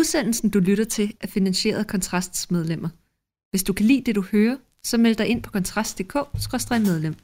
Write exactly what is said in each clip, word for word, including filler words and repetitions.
Udsendelsen, du lytter til, er finansieret af Kontrasts medlemmer. Hvis du kan lide det, du hører, så meld dig ind på kontrast punktum d k skråstreg medlem.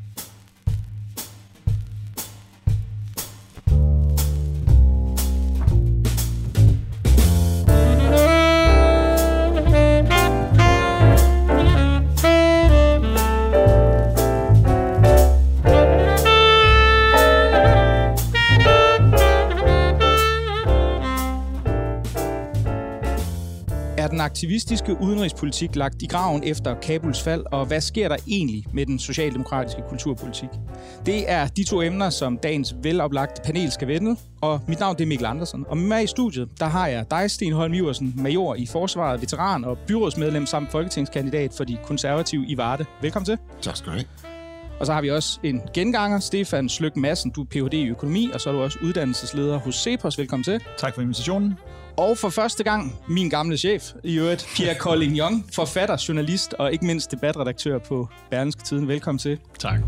Den aktivistiske udenrigspolitik lagt i graven efter Kabuls fald, og hvad sker der egentlig med den socialdemokratiske kulturpolitik? Det er de to emner, som dagens veloplagte panel skal vende, og mit navn det er Mikkel Andersen. Og med mig i studiet, der har jeg dig, Sten Holm Iversen, major i forsvaret, veteran og byrådsmedlem samt folketingskandidat for de konservative i Varde. Velkommen til. Tak skal du have. Og så har vi også en genganger, Stefan Sløk Madsen, du er P H D i økonomi, og så er du også uddannelsesleder hos CEPOS. Velkommen til. Tak for invitationen. Og for første gang, min gamle chef, i øvrigt, Pierre Collignon, forfatter, journalist og ikke mindst debatredaktør på Berlingske Tidende. Velkommen til. Tak.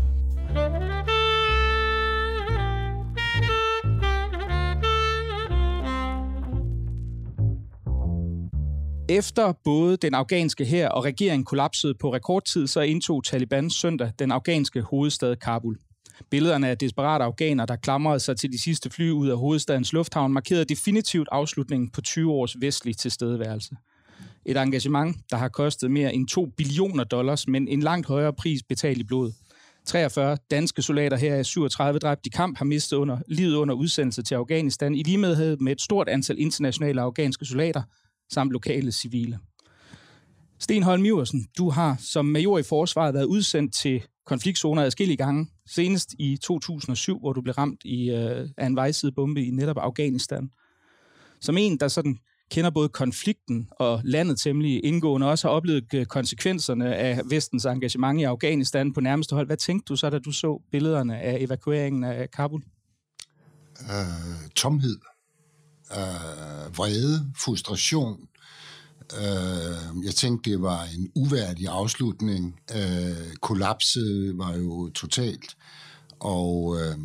Efter både den afghanske hær og regeringen kollapsede på rekordtid, så indtog Taliban søndag den afghanske hovedstad Kabul. Billederne af desperate afghanere, der klamrede sig til de sidste fly ud af hovedstadens lufthavn, markerede definitivt afslutningen på tyve års vestlig tilstedeværelse. Et engagement, der har kostet mere end to billioner dollars, men en langt højere pris betalt i blod. treogfyrre danske soldater her er syvogtredive dræbt i kamp, har mistet under, livet under udsendelse til Afghanistan, i lighed med et stort antal internationale afghanske soldater, samt lokale civile. Sten Holm Iversen, du har som major i forsvaret været udsendt til konfliktzoner adskillige gange, senest i to tusind og syv, hvor du blev ramt i, øh, af en vejsidebombe i netop Afghanistan. Som en, der sådan kender både konflikten og landet temmelig indgående, også har oplevet konsekvenserne af vestens engagement i Afghanistan på nærmeste hold. Hvad tænkte du så, da du så billederne af evakueringen af Kabul? Uh, tomhed, uh, vrede, frustration. Uh, jeg tænkte, det var en uværdig afslutning. Uh, kollapset var jo totalt. Og uh, uh,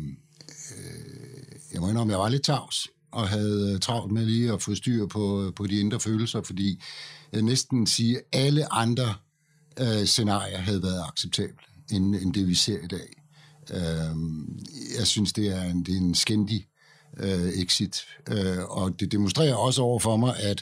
jeg må indrømme, jeg var lidt tavs og havde travlt med lige at få styr på, på de indre følelser, fordi jeg næsten sige, at alle andre uh, scenarier havde været acceptable, end, end det vi ser i dag. Uh, jeg synes, det er en, det er en skændig uh, exit. Uh, og det demonstrerer også over for mig, at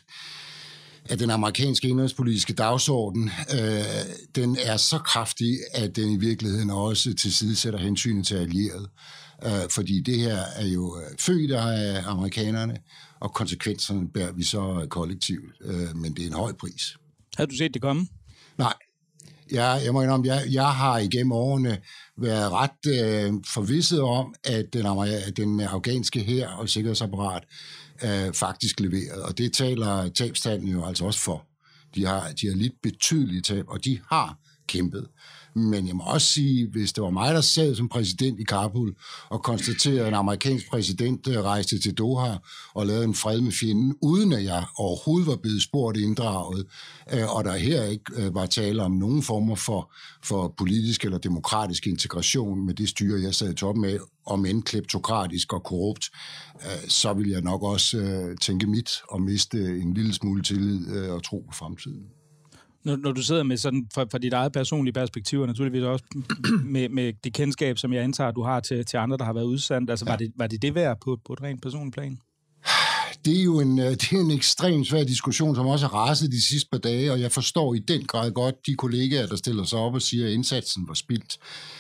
at den amerikanske indrigspolitiske dagsorden, øh, den er så kraftig, at den i virkeligheden også tilsidesætter hensynet til allierede. Øh, fordi det her er jo født af amerikanerne, og konsekvenserne bærer vi så kollektivt. Øh, men det er en høj pris. Havde du set det komme? Nej. Jeg, jeg må indrømme, jeg, jeg har igennem årene været ret øh, forvisset om, at den, den afghanske hær og sikkerhedsapparat øh, faktisk leveret. Og det taler tabstallene jo altså også for. De har, de har lidt betydelige tab, og de har kæmpet. Men jeg må også sige, hvis det var mig, der sad som præsident i Kabul og konstaterede, at en amerikansk præsident rejste til Doha og lavede en fred med fjenden, uden at jeg overhovedet var blevet spurgt inddraget, og der her ikke var tale om nogen former for, for politisk eller demokratisk integration med det styre, jeg sad i toppen af, om end kleptokratisk og korrupt, så ville jeg nok også tænke mit og miste en lille smule tillid og tro på fremtiden. Når, når du sidder med sådan, fra, fra dit eget personlige perspektiv, og naturligvis også med, med det kendskab, som jeg antager, du har til, til andre, der har været udsendt, altså ja. var, det, var det det værd på, på et rent personligt plan? Det er jo en, det er en ekstremt svær diskussion, som også har raset de sidste par dage, og jeg forstår i den grad godt de kollegaer, der stiller sig op og siger, at indsatsen var spildt.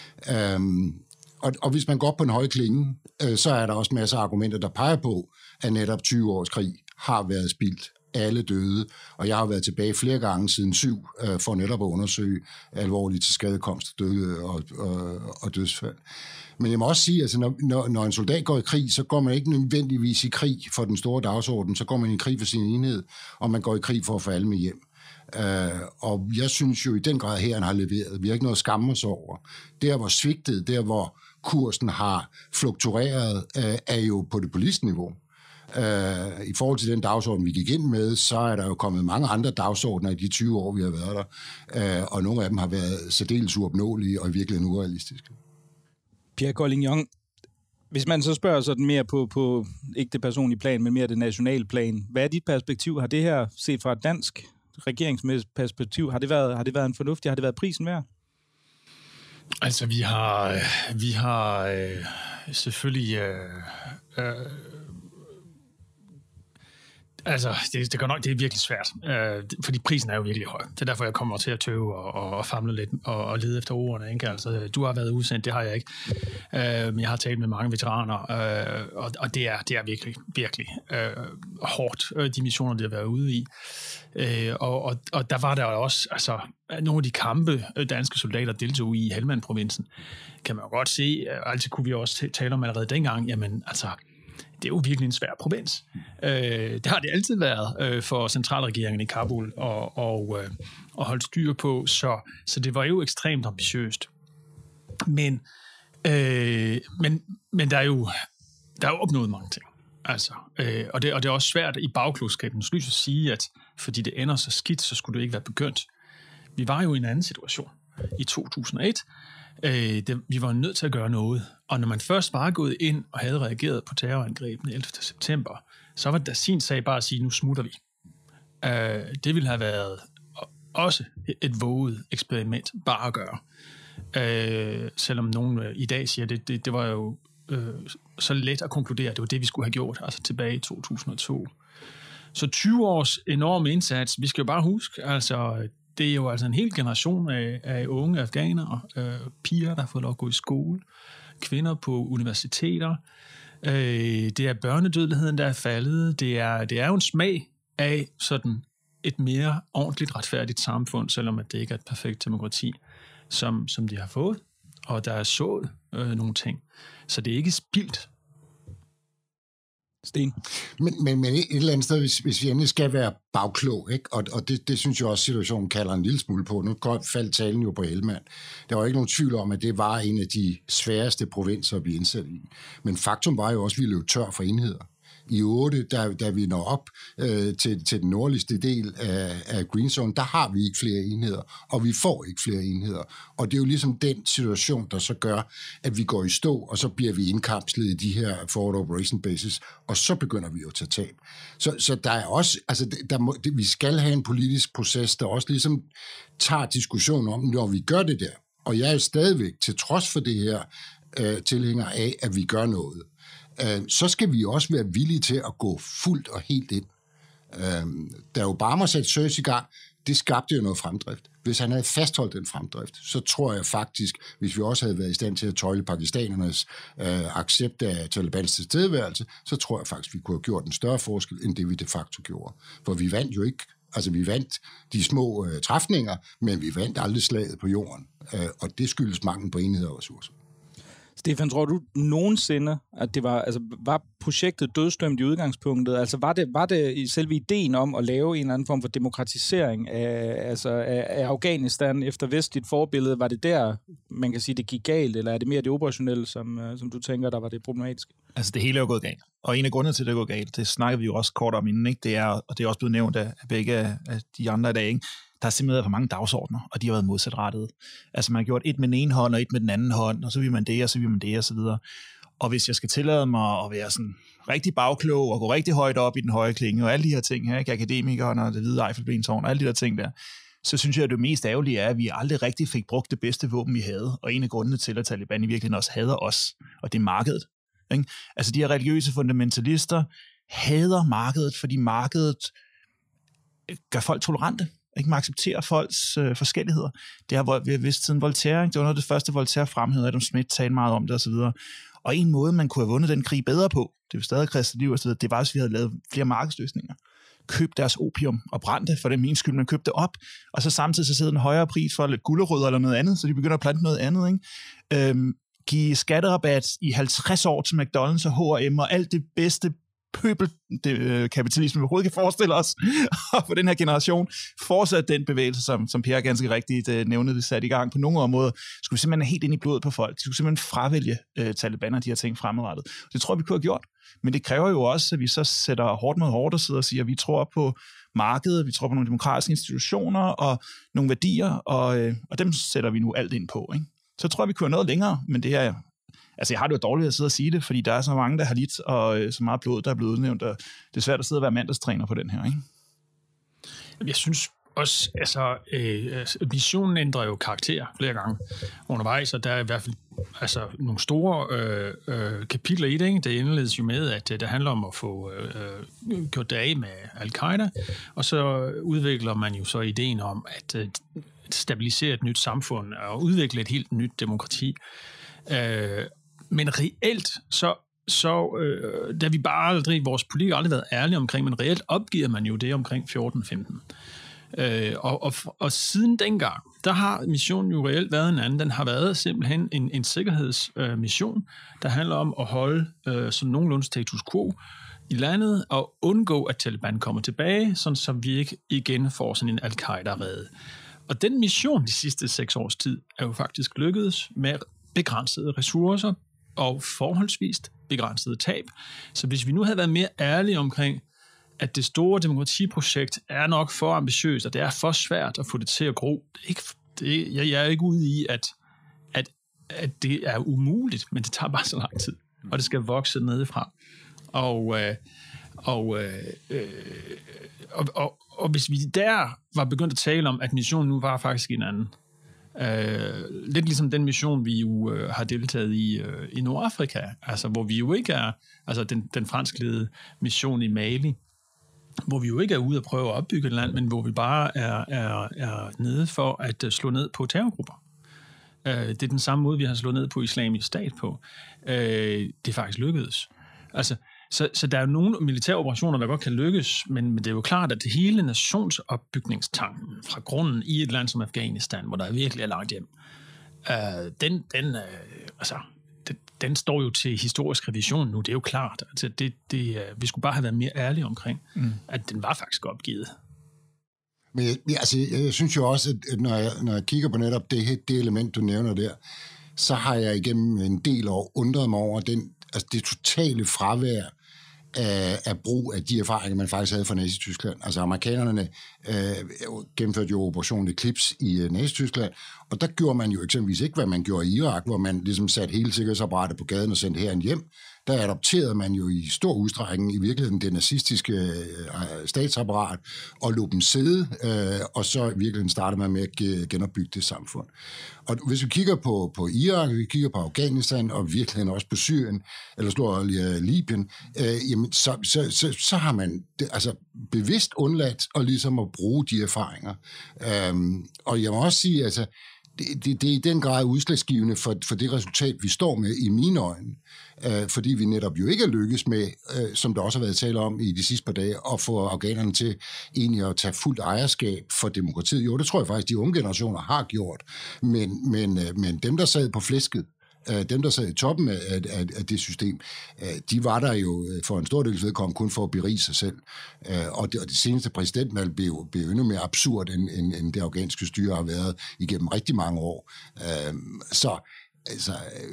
Um, og, og hvis man går op på en høj klinge, uh, så er der også masser af argumenter, der peger på, at netop tyve års krig har været spildt. Alle døde, og jeg har været tilbage flere gange siden syv, øh, for netop at undersøge alvorligt til skadekomst, døde og, og, og dødsfald. Men jeg må også sige, at altså, når, når, når en soldat går i krig, så går man ikke nødvendigvis i krig for den store dagsorden, så går man i krig for sin enhed, og man går i krig for at få alle med hjem. Uh, og jeg synes jo i den grad, at hæren har leveret. Vi har ikke noget at skamme os over. Der, hvor svigtet, der, hvor kursen har fluktueret, uh, er jo på det politiske niveau. Uh, I forhold til den dagsorden, vi gik ind med, så er der jo kommet mange andre dagsordener i de tyve år, vi har været der, uh, og nogle af dem har været særdeles uopnåelige og virkelig urealistiske. Pierre Collignon, Hvis man så spørger sådan mere på, på, ikke det personlige plan, men mere det nationale plan, hvad er dit perspektiv? Har det her, set fra et dansk regeringsmæssigt perspektiv, har det været, har det været en fornuftig, har det været prisen værd? Altså, vi har, vi har øh, selvfølgelig... Øh, øh, Altså, det, det, går nok, det er virkelig svært, øh, fordi prisen er jo virkelig høj. Det er derfor, jeg kommer til at tøve og, og, og famle lidt og, og lede efter ordene. Ikke? Altså, du har været udsendt, det har jeg ikke. Øh, men jeg har talt med mange veteraner, øh, og, og det, er, det er virkelig, virkelig øh, hårdt, øh, de missioner, de har været ude i. Øh, og, og, og der var der også altså, nogle af de kampe, danske soldater deltog i i Helmand-provinsen, kan man jo godt se, altså kunne vi også tale om allerede dengang, jamen altså, det er jo virkelig en svær provins. Øh, det har det altid været øh, for centralregeringen i Kabul og, og, øh, og holde styr på, så, så det var jo ekstremt ambitiøst. Men, øh, men, men der er jo der er jo opnået mange ting. Altså, øh, og, det, og det er også svært i bagklodskabens lys at sige, at fordi det ender så skidt, så skulle det ikke være begyndt. Vi var jo i en anden situation i to tusind og et. Øh, det, vi var nødt til at gøre noget. Og når man først var gået ind og havde reageret på terrorangrebene ellevte september, så var det da sin sag bare at sige, nu smutter vi. Øh, det ville have været også et våget eksperiment bare at gøre. Øh, selvom nogen øh, i dag siger, at det, det, det var jo øh, så let at konkludere, at det var det, vi skulle have gjort, altså tilbage i to tusind og to. Så tyve års enorm indsats, vi skal jo bare huske, altså det er jo altså en hel generation af, af unge afghanere, øh, piger, der har fået lov at gå i skole, kvinder på universiteter. Øh, det er børnedødeligheden, der er faldet. Det er, det er jo en smag af sådan et mere ordentligt retfærdigt samfund, selvom at det ikke er et perfekt demokrati, som, som de har fået. Og der er sået øh, nogle ting. Så det er ikke spildt. Sten. Men, men, men et eller andet sted, hvis, hvis vi endelig skal være bagklog, ikke? og, og det, det synes jeg også, situationen kalder en lille smule på. Nu faldt talen jo på Helmand. Der var ikke nogen tvivl om, at det var en af de sværeste provinser at blive indsat i. Men faktum var jo også, at vi løb tør for enheder. I otte, da, da vi når op øh, til, til den nordligste del af, af Green Zone, der har vi ikke flere enheder, og vi får ikke flere enheder. Og det er jo ligesom den situation, der så gør, at vi går i stå, og så bliver vi indkapslet i de her forward operation bases, og så begynder vi jo at tage tab. Så, så der er også, altså der må, det, vi skal have en politisk proces, der også ligesom tager diskussion om, når vi gør det der. Og jeg er stadigvæk, til trods for det her, øh, tilhænger af, at vi gør noget. Så skal vi også være villige til at gå fuldt og helt ind. Da Obama satte Search i gang, det skabte jo noget fremdrift. Hvis han havde fastholdt den fremdrift, så tror jeg faktisk, hvis vi også havde været i stand til at tøjle pakistanernes øh, accept af Talibans tilstedeværelse, så tror jeg faktisk, vi kunne have gjort en større forskel, end det vi de facto gjorde. For vi vandt jo ikke, altså vi vandt de små øh, træfninger, men vi vandt aldrig slaget på jorden. Øh, og det skyldes mangel på enhed og ressourcer. Stefan, tror du nogensinde, at det var, altså, var projektet dødsdømt i udgangspunktet? Altså var det, var det i selve ideen om at lave en eller anden form for demokratisering af, altså, af, af Afghanistan efter vestligt forbillede? Var det der, man kan sige, det gik galt, eller er det mere det operationelle, som, som du tænker, der var det problematiske? Altså det hele er jo gået galt. Og en af grundene til, at det er gået galt, det snakker vi jo også kort om inden, ikke? Det er, og det er også blevet nævnt af begge af de andre i dag, ikke? Der er simpelthen for mange dagsordner, og de har været modsatrettede. Altså man har gjort et med den ene hånd, og et med den anden hånd, og så vil man det, og så vil man det, og så videre. Og hvis jeg skal tillade mig at være sådan rigtig bagklog, og gå rigtig højt op i den høje klinge, og alle de her ting her, ikke? Akademikerne og det hvide Eiffelbentårn, og alle de der ting der, så synes jeg, at det mest ærgerlige er, at vi aldrig rigtig fik brugt det bedste våben, vi havde. Og en af grundene til, at Taliban i virkeligheden også hader os, og det er markedet. Ikke? Altså de her religiøse fundamentalister hader markedet, fordi markedet gør folk tolerante. Ikke? Man accepterer folks øh, forskelligheder. Det har vi har vidst siden Voltaire. Ikke? Det var noget af det første, Voltaire fremhævede, Adam Smith talte meget om det osv. Og en måde, man kunne have vundet den krig bedre på, det var stadig kristne liv osv., det var, hvis vi havde lavet flere markedsløsninger. Køb deres opium og brændte for det min skyld, man købte det op, og så samtidig så sidder en højere pris for lidt gulerødder eller noget andet, så de begynder at plante noget andet. Ikke? Øhm, give skatterabat i halvtreds år til McDonald's og H og M og alt det bedste pøbelkapitalisme, vi overhovedet kan forestille os, og for den her generation fortsat den bevægelse, som, som Per ganske rigtigt uh, nævnede, det satte i gang på nogle områder, skulle simpelthen helt ind i blodet på folk. De skulle simpelthen fravælge uh, Taliban og de her ting fremadrettet. Det tror jeg, vi kunne have gjort. Men det kræver jo også, at vi så sætter hårdt mod hårdt og sidder og siger, at vi tror på markedet, vi tror på nogle demokratiske institutioner og nogle værdier, og, uh, og dem sætter vi nu alt ind på. Ikke? Så tror jeg, vi kunne have noget længere, men det her altså jeg har det jo dårligt at sidde og sige det, fordi der er så mange, der har lidt, og øh, så meget blod, der er blevet udnævnt, og det er svært at sidde og være mandagstræner på den her, ikke? Jeg synes også, altså, øh, missionen ændrer jo karakter flere gange undervejs, og der er i hvert fald altså, nogle store øh, øh, kapitler i det, ikke? Det indledes jo med, at det handler om at få øh, gjort det af med al-Qaida, og så udvikler man jo så ideen om at øh, stabilisere et nyt samfund og udvikle et helt nyt demokrati. Øh, men reelt, så så øh, da vi bare aldrig, vores politikere aldrig været ærlige omkring, men reelt opgiver man jo det omkring fjorten femten. Øh, og, og, og siden dengang, der har missionen jo reelt været en anden. Den har været simpelthen en, en sikkerhedsmission, øh, der handler om at holde øh, sådan nogenlunde status quo i landet og undgå, at Taliban kommer tilbage, sådan så vi ikke igen får sådan en al-Qaida-rede. Og den mission de sidste seks års tid er jo faktisk lykkedes med begrænsede ressourcer og forholdsvis begrænsede tab. Så hvis vi nu havde været mere ærlige omkring, at det store demokratiprojekt er nok for ambitiøst, og det er for svært at få det til at gro. Det er ikke, det, jeg, jeg er ikke ude i, at, at, at det er umuligt, men det tager bare så lang tid, og det skal vokse nedefra. Og, øh, og, øh, øh, og, og, og hvis vi der var begyndt at tale om, at missionen nu var faktisk en anden, øh, lidt ligesom den mission, vi jo øh, har deltaget i øh, i Nordafrika, altså hvor vi jo ikke er, altså den, den franskledede mission i Mali, hvor vi jo ikke er ude at prøve at opbygge et land, men hvor vi bare er, er, er nede for at slå ned på terrorgrupper. Det er den samme måde, vi har slået ned på Islamisk Stat på. Det er faktisk lykkedes. Altså, så, så der er jo nogle militære operationer, der godt kan lykkes, men, men det er jo klart, at det hele nationsopbygningstanken fra grunden i et land som Afghanistan, hvor der virkelig er langt hjem, den, den, altså, den, den står jo til historisk revision nu, det er jo klart. Altså, det, det, vi skulle bare have været mere ærlige omkring, mm. at den var faktisk opgivet. Men jeg, altså, jeg, jeg synes jo også, at når jeg, når jeg kigger på netop det, det element, du nævner der, så har jeg igennem en del år undret mig over den, altså det totale fravær af, af brug af de erfaringer, man faktisk havde fra Nazi-Tyskland. Altså amerikanerne øh, gennemførte jo Operation Eclipse i uh, Nazi-Tyskland, og der gjorde man jo eksempelvis ikke, hvad man gjorde i Irak, hvor man ligesom satte hele sikkerhedsapparatet på gaden og sendte herren hjem. Der adopterede man jo i stor udstrækning i virkeligheden det nazistiske øh, statsapparat og lod dem sidde, øh, og så i virkeligheden startede man med at genopbygge det samfund. Og hvis vi kigger på, på Irak, vi kigger på Afghanistan og virkeligheden også på Syrien, eller slår øh, Libyen, øh, jamen så, så, så, så har man det, altså bevidst undladt at ligesom at bruge de erfaringer. Øhm, og jeg må også sige, altså Det, det, det er i den grad udslagsgivende for, for det resultat, vi står med i mine øjne. Øh, fordi vi netop jo ikke er lykkes med, øh, som der også har været tale om i de sidste par dage, at få afghanerne til egentlig at tage fuldt ejerskab for demokratiet. Jo, det tror jeg faktisk, de unge generationer har gjort. Men, men, øh, men dem, der sad på flæsket, dem, der sad i toppen af, af, af det system, de var der jo for en stor del vedkommende kun for at berige sig selv. Og det, og det seneste præsidentvalg blev, blev endnu mere absurd, end, end, end det afghanske styre har været igennem rigtig mange år. Så altså,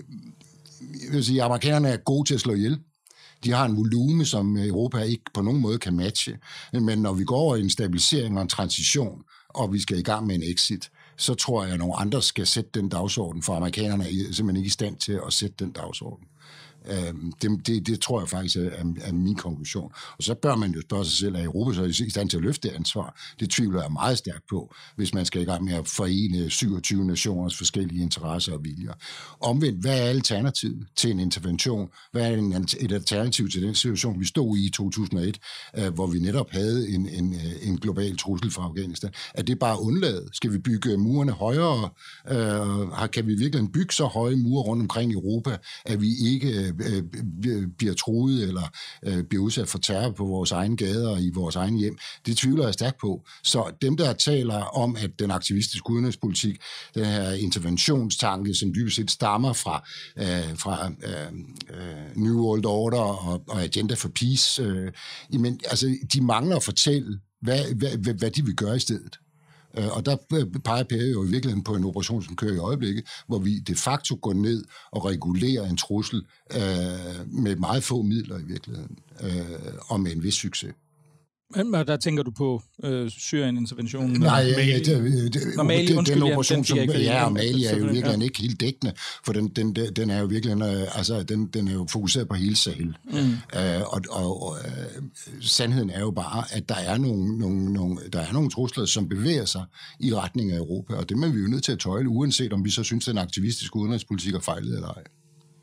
jeg vil sige, at amerikanerne er gode til at slå ihjel. De har en volume, som Europa ikke på nogen måde kan matche. Men når vi går over i en stabilisering og en transition, og vi skal i gang med en exit, så tror jeg, at nogle andre skal sætte den dagsorden, for amerikanerne er simpelthen ikke i stand til at sætte den dagsorden. Det, det, det tror jeg faktisk er, er min konklusion. Og så bør man jo spørge sig selv, at Europa så er i stand til at løfte det ansvar. Det tvivler jeg meget stærkt på, hvis man skal i gang med at forene syvogtyve nationers forskellige interesser og viljer. Omvendt, hvad er alternativet til en intervention? Hvad er en, et alternativ til den situation, vi stod i i to tusind og et, hvor vi netop havde en, en, en global trussel fra Afghanistan? Er det bare undladet? Skal vi bygge murene højere? Kan vi virkelig bygge så høje mure rundt omkring Europa, at vi ikke bliver truet eller øh, bliver udsat for terror på vores egne gader og i vores egen hjem. Det tvivler jeg stærkt på. Så dem, der taler om, at den aktivistiske udenrigspolitik, den her interventionstanke, som dybest set stammer fra, øh, fra øh, New World Order og, og Agenda for Peace, øh, jamen, altså, de mangler at fortælle, hvad, hvad, hvad de vil gøre i stedet. Og der peger Per jo i virkeligheden på en operation, som kører i øjeblikket, hvor vi de facto går ned og regulerer en trussel øh, med meget få midler i virkeligheden, øh, og med en vis succes. Men der tænker du på øh, Syrien-interventionen? Nej, ja, det, det, det, Mali, det, undskyld, den operation, som, ja, og Mali er jo virkelig ja. ikke helt dækkende, for den, den, den er jo virkelig, altså, den, den er jo fokuseret på hele Sahel. Mm. Uh, og og uh, sandheden er jo bare, at der er nogle, nogle, nogle, der er nogle trusler, som bevæger sig i retning af Europa, og det er vi jo nødt til at tøjle, uanset om vi så synes, at den aktivistiske udenrigspolitik er fejlet eller ej.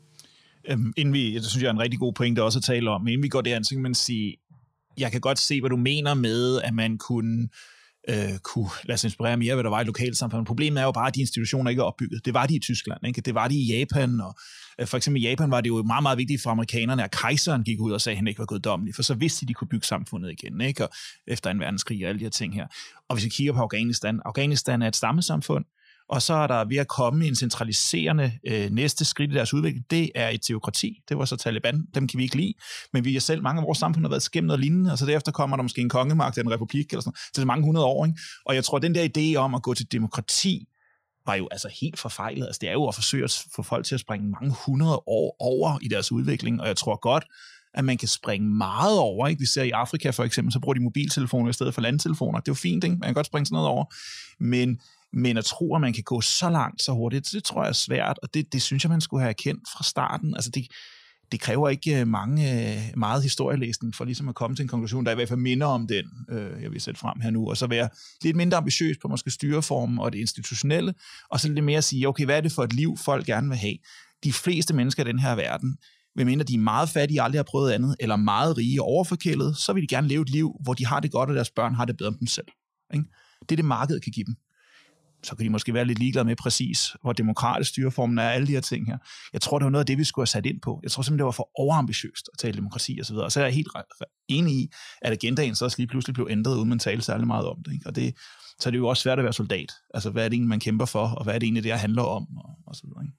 Øhm, inden vi, det synes jeg er en rigtig god pointe også at tale om, men inden vi går derhen, så kan man sige, jeg kan godt se, hvad du mener med, at man kunne, øh, kunne lade sig inspirere mere, hvad der var i lokalsamfundet. Problemet er jo bare, at de institutioner ikke er opbygget. Det var de i Tyskland, ikke? Det var de i Japan, og øh, for eksempel i Japan var det jo meget, meget vigtigt for amerikanerne, at kejseren gik ud og sagde, at han ikke var guddommelig, for så vidste de, de kunne bygge samfundet igen, ikke? Og efter en verdenskrig og alle de her ting her. Og hvis vi kigger på Afghanistan, Afghanistan er et stammesamfund, og så er der ved at komme en centraliserende øh, næste skridt i deres udvikling. Det er et teokrati. Det var så Taliban. Dem kan vi ikke lide. Men vi har selv, mange af vores samfund har været skæmt noget lignende, og så derefter kommer der måske en kongemagt eller en republik, eller sådan. Så det er mange hundrede år, ikke? Og jeg tror, at den der idé om at gå til demokrati, var jo altså helt forfejlet. Altså, det er jo at forsøge at få folk til at springe mange hundrede år over i deres udvikling, og jeg tror godt, at man kan springe meget over, ikke? Vi ser i Afrika for eksempel, så bruger de mobiltelefoner i stedet for landtelefoner. Det er jo fint, ikke? Man kan godt springe sådan noget over. Men Men at tro, at man kan gå så langt, så hurtigt, det tror jeg er svært, og det, det synes jeg, man skulle have erkendt fra starten. Altså det, det kræver ikke mange, meget historielæsning for ligesom at komme til en konklusion, der i hvert fald minder om den, øh, jeg vil sætte frem her nu, og så være lidt mindre ambitiøs på måske styreformen og det institutionelle, og så lidt mere at sige, okay, hvad er det for et liv, folk gerne vil have? De fleste mennesker i den her verden, hvem mindre de er meget fattige, aldrig har prøvet andet, eller meget rige og overforkælet, så vil de gerne leve et liv, hvor de har det godt, og deres børn har det bedre om dem selv. Ikke? Det er det, markedet kan give dem. Så kan de måske være lidt ligeglade med præcis, hvor demokratisk styreformen er, alle de her ting her. Jeg tror, det var noget af det, vi skulle have sat ind på. Jeg tror simpelthen, det var for overambitiøst at tale demokrati og så videre. Og så er jeg helt enig i, at agendaen så også lige pludselig blev ændret, uden man talte særlig meget om det. Ikke? Og det, så er det jo også svært at være soldat. Altså, hvad er det egentlig, man kæmper for, og hvad er det egentlig, det her handler om, og, og så videre. Ikke?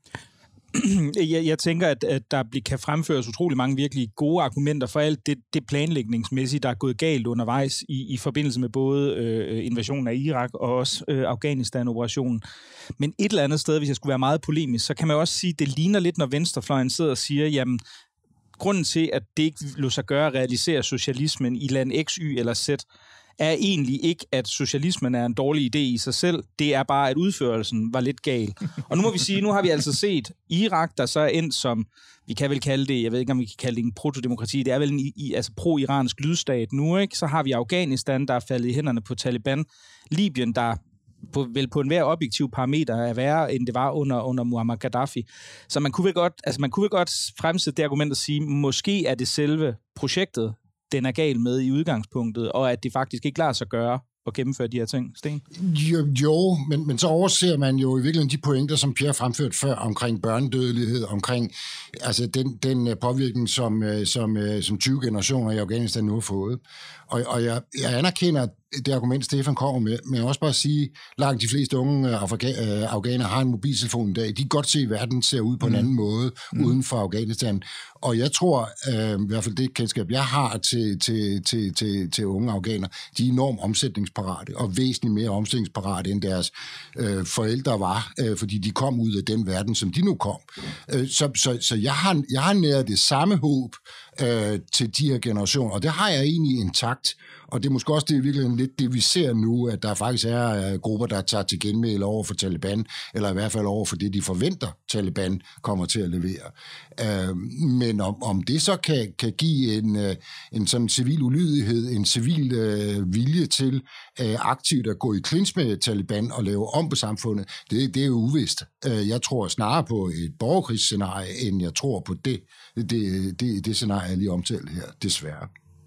Jeg, jeg tænker, at, at der kan fremføres utrolig mange virkelig gode argumenter for alt det, det planlægningsmæssige, der er gået galt undervejs i, i forbindelse med både øh, invasionen af Irak og også øh, Afghanistan-operationen. Men et eller andet sted, hvis jeg skulle være meget polemisk, så kan man også sige, at det ligner lidt, når venstrefløjen sidder og siger, jamen, grunden til, at det ikke lå sig gøre at realisere socialismen i land X, Y eller Z, er egentlig ikke, at socialismen er en dårlig idé i sig selv. Det er bare, at udførelsen var lidt gal. Og nu må vi sige, nu har vi altså set Irak, der så er endt som, vi kan vel kalde det, jeg ved ikke, om vi kan kalde det en protodemokrati, det er vel en i, altså pro-iransk lydstat nu, ikke? Så har vi Afghanistan, der er faldet i hænderne på Taliban. Libyen, der på, vel på enhver objektiv parameter er værre, end det var under, under Muammar Gaddafi. Så man kunne vel godt, altså man kunne vel godt fremsætte det argument og sige, måske er det selve projektet, den er gal med i udgangspunktet, og at det faktisk ikke lader sig gøre at gennemføre de her ting, Sten? Jo, jo men, men så overser man jo i virkeligheden de pointer, som Pierre fremførte før, omkring børnedødelighed, omkring altså den, den påvirkning, som, som, som tyve generationer i Afghanistan nu har fået. Og, og jeg, jeg anerkender det argument, Stefan kommer med, men jeg også bare sige, langt de fleste unge afghanere har en mobiltelefon i dag. De kan godt se, at verden ser ud på en anden måde mm. uden for Afghanistan. Og jeg tror, øh, i hvert fald det kendskab, jeg har til, til, til, til, til unge afghanere, de er enormt omsætningsparate, og væsentligt mere omsætningsparate, end deres øh, forældre var, øh, fordi de kom ud af den verden, som de nu kom. Øh, så så, så jeg, har, jeg har næret det samme håb øh, til de her generationer, og det har jeg egentlig intakt. Og det er måske også det, virkelig lidt det, vi ser nu, at der faktisk er grupper, der tager til genmæle over for Taliban, eller i hvert fald over for det, de forventer, Taliban kommer til at levere. Øh, men om, om det så kan, kan give en, en sådan civil ulydighed, en civil øh, vilje til øh, aktivt at gå i klins med Taliban og lave om på samfundet, det, det er jo uvist. Øh, jeg tror snarere på et borgerkrigsscenarie, end jeg tror på det, det, det, det scenarie, jeg lige omtalte her, desværre.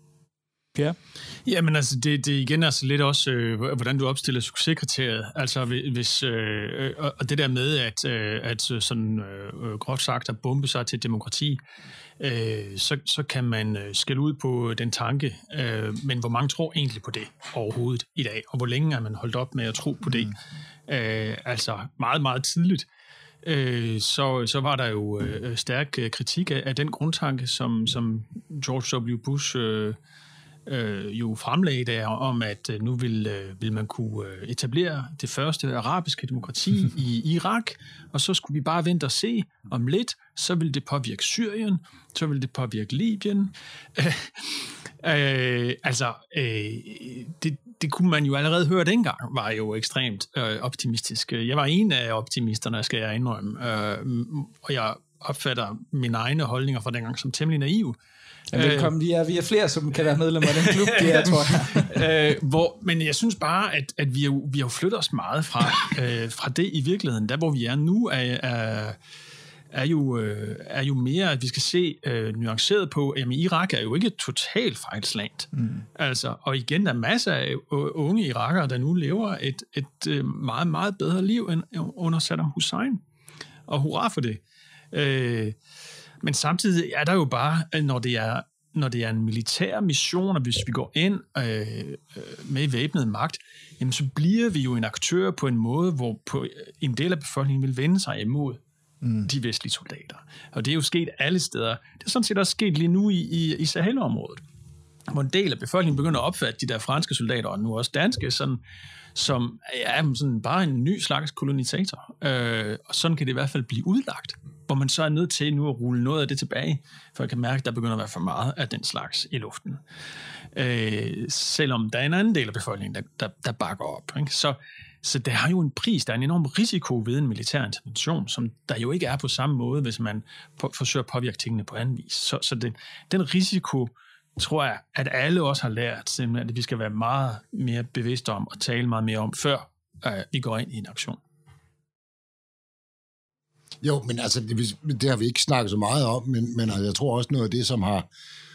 Ja. Jamen altså, det, det er igen altså lidt også, øh, hvordan du opstiller succeskriteriet. Altså, hvis, øh, og det der med, at, øh, at sådan øh, groft sagt at bombe sig til demokrati, øh, så, så kan man skælde ud på den tanke, øh, men hvor mange tror egentlig på det overhovedet i dag? Og hvor længe er man holdt op med at tro på det? Mm. Øh, altså, meget, meget tidligt. Øh, så, så var der jo øh, stærk kritik af, af den grundtanke, som, som George W. Bush øh, Øh, jo fremlagde der om, at øh, nu vil, øh, vil man kunne øh, etablere det første arabiske demokrati i Irak, og så skulle vi bare vente og se om lidt, så vil det påvirke Syrien, så vil det påvirke Libyen. Øh, altså, øh, det, det kunne man jo allerede høre dengang, var jo ekstremt øh, optimistisk. Jeg var en af optimisterne, skal jeg indrømme, øh, og jeg opfatter mine egne holdninger fra dengang som temmelig naive. Ja, velkommen. Vi er, vi er flere, som kan være medlemmer af den klub, det er, tror jeg. øh, hvor, men jeg synes bare, at, at vi, har, vi har flyttet os meget fra, øh, fra det i virkeligheden. Der, hvor vi er nu, er, er, er, jo, øh, er jo mere, at vi skal se øh, nuanceret på, jamen Irak er jo ikke et totalt fejlslagent. Mm. Altså, og igen, der er masser af unge irakere, der nu lever et, et, et meget, meget bedre liv end under Saddam Hussein. Og hurra for det. Øh, Men samtidig er der jo bare, når det er, når det er en militær mission, og hvis vi går ind øh, med væbnet magt, jamen så bliver vi jo en aktør på en måde, hvor på en del af befolkningen vil vende sig imod mm. de vestlige soldater. Og det er jo sket alle steder. Det er sådan set også sket lige nu i, i, i Sahel-området, hvor en del af befolkningen begynder at opfatte de der franske soldater, og nu også danske, sådan, som ja, sådan bare en ny slags kolonisator. Øh, og sådan kan det i hvert fald blive udlagt, hvor man så er nødt til nu at rulle noget af det tilbage, for jeg kan mærke, at der begynder at være for meget af den slags i luften. Øh, selvom der er en anden del af befolkningen, der, der, der bakker op. Ikke? Så, så der er jo en pris, der er en enorm risiko ved en militær intervention, som der jo ikke er på samme måde, hvis man på, forsøger at påvirke tingene på anden vis. Så, så det, den risiko, tror jeg, at alle også har lært, simpelthen, at vi skal være meget mere bevidste om og tale meget mere om, før øh, vi går ind i en aktion. Jo, men altså, det, det har vi ikke snakket så meget om, men, men altså, jeg tror også noget af det, som har,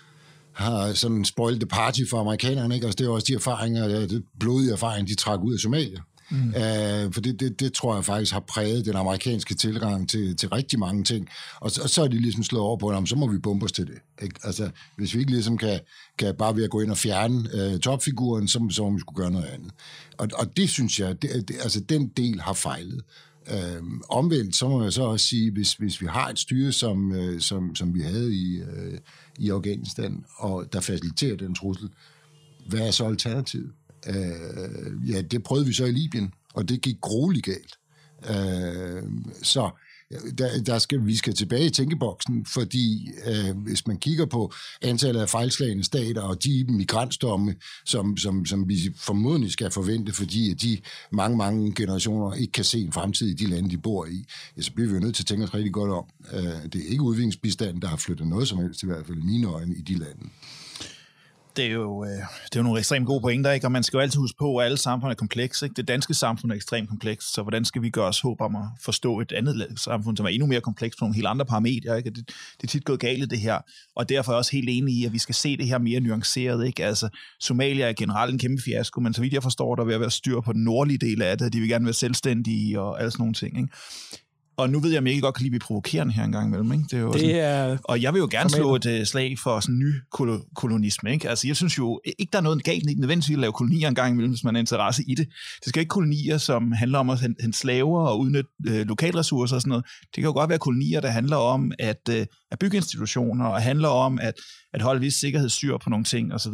har sådan spoilet the party for amerikanerne, ikke? Altså, det er også de erfaringer, de blodige erfaringer, de trak ud af Somalia. Mm. Uh, for det, det, det tror jeg faktisk har præget den amerikanske tilgang til, til rigtig mange ting. Og, og så er de ligesom slået over på, at så må vi bombe os til det. Ikke? Altså, hvis vi ikke ligesom kan, kan bare ved at gå ind og fjerne uh, topfiguren, så, så må vi skulle gøre noget andet. Og, og det synes jeg, det, det, altså den del har fejlet. Øhm, omvendt, så må jeg så også sige, hvis, hvis vi har et styre, som, øh, som, som vi havde i, øh, i Afghanistan, og der faciliterer den trussel, hvad er så alternativet? Øh, ja, det prøvede vi så i Libyen, og det gik grueligt galt. Øh, så der, der skal, vi skal tilbage i tænkeboksen, fordi øh, hvis man kigger på antallet af fejlslagende stater og de migrantstrømme, som, som, som vi formodentlig skal forvente, fordi at de mange, mange generationer ikke kan se en fremtid i de lande, de bor i, ja, så bliver vi jo nødt til at tænke os rigtig godt om. Øh, det er ikke udviklingsbistanden, der har flyttet noget som helst, i hvert fald i mine øjne, i de lande. Det er, jo, det er jo nogle ekstremt gode pointer, ikke? Og man skal jo altid huske på, at alle samfund er komplekse. Ikke? Det danske samfund er ekstremt komplekst, så hvordan skal vi gøre os håb om at forstå et andet samfund, som er endnu mere komplekst på nogle helt andre parametre? Ikke? Det, det er tit gået galt i det her, og derfor er jeg også helt enig i, at vi skal se det her mere nuanceret. Ikke? Altså, Somalia er generelt en kæmpe fiasko, men så vidt jeg forstår, der vil være styr på den nordlige del af det, de vil gerne være selvstændige og alle sådan nogle ting. Ikke? Og nu ved jeg, at jeg ikke godt kan lide at blive provokerende her en gang imellem. Ikke? Det er jo det sådan, er... Og jeg vil jo gerne slå et uh, slag for sådan ny kol- kolonisme. Ikke? Altså, jeg synes jo ikke, der er noget galt nødvendigvis at lave kolonier en gang imellem, hvis man har interesse i det. Det skal ikke kolonier, som handler om at hente slaver og udnytte øh, lokalressourcer og sådan noget. Det kan jo godt være kolonier, der handler om at, øh, at bygge institutioner, og handler om at, at holde vis sikkerhedsstyr på nogle ting osv.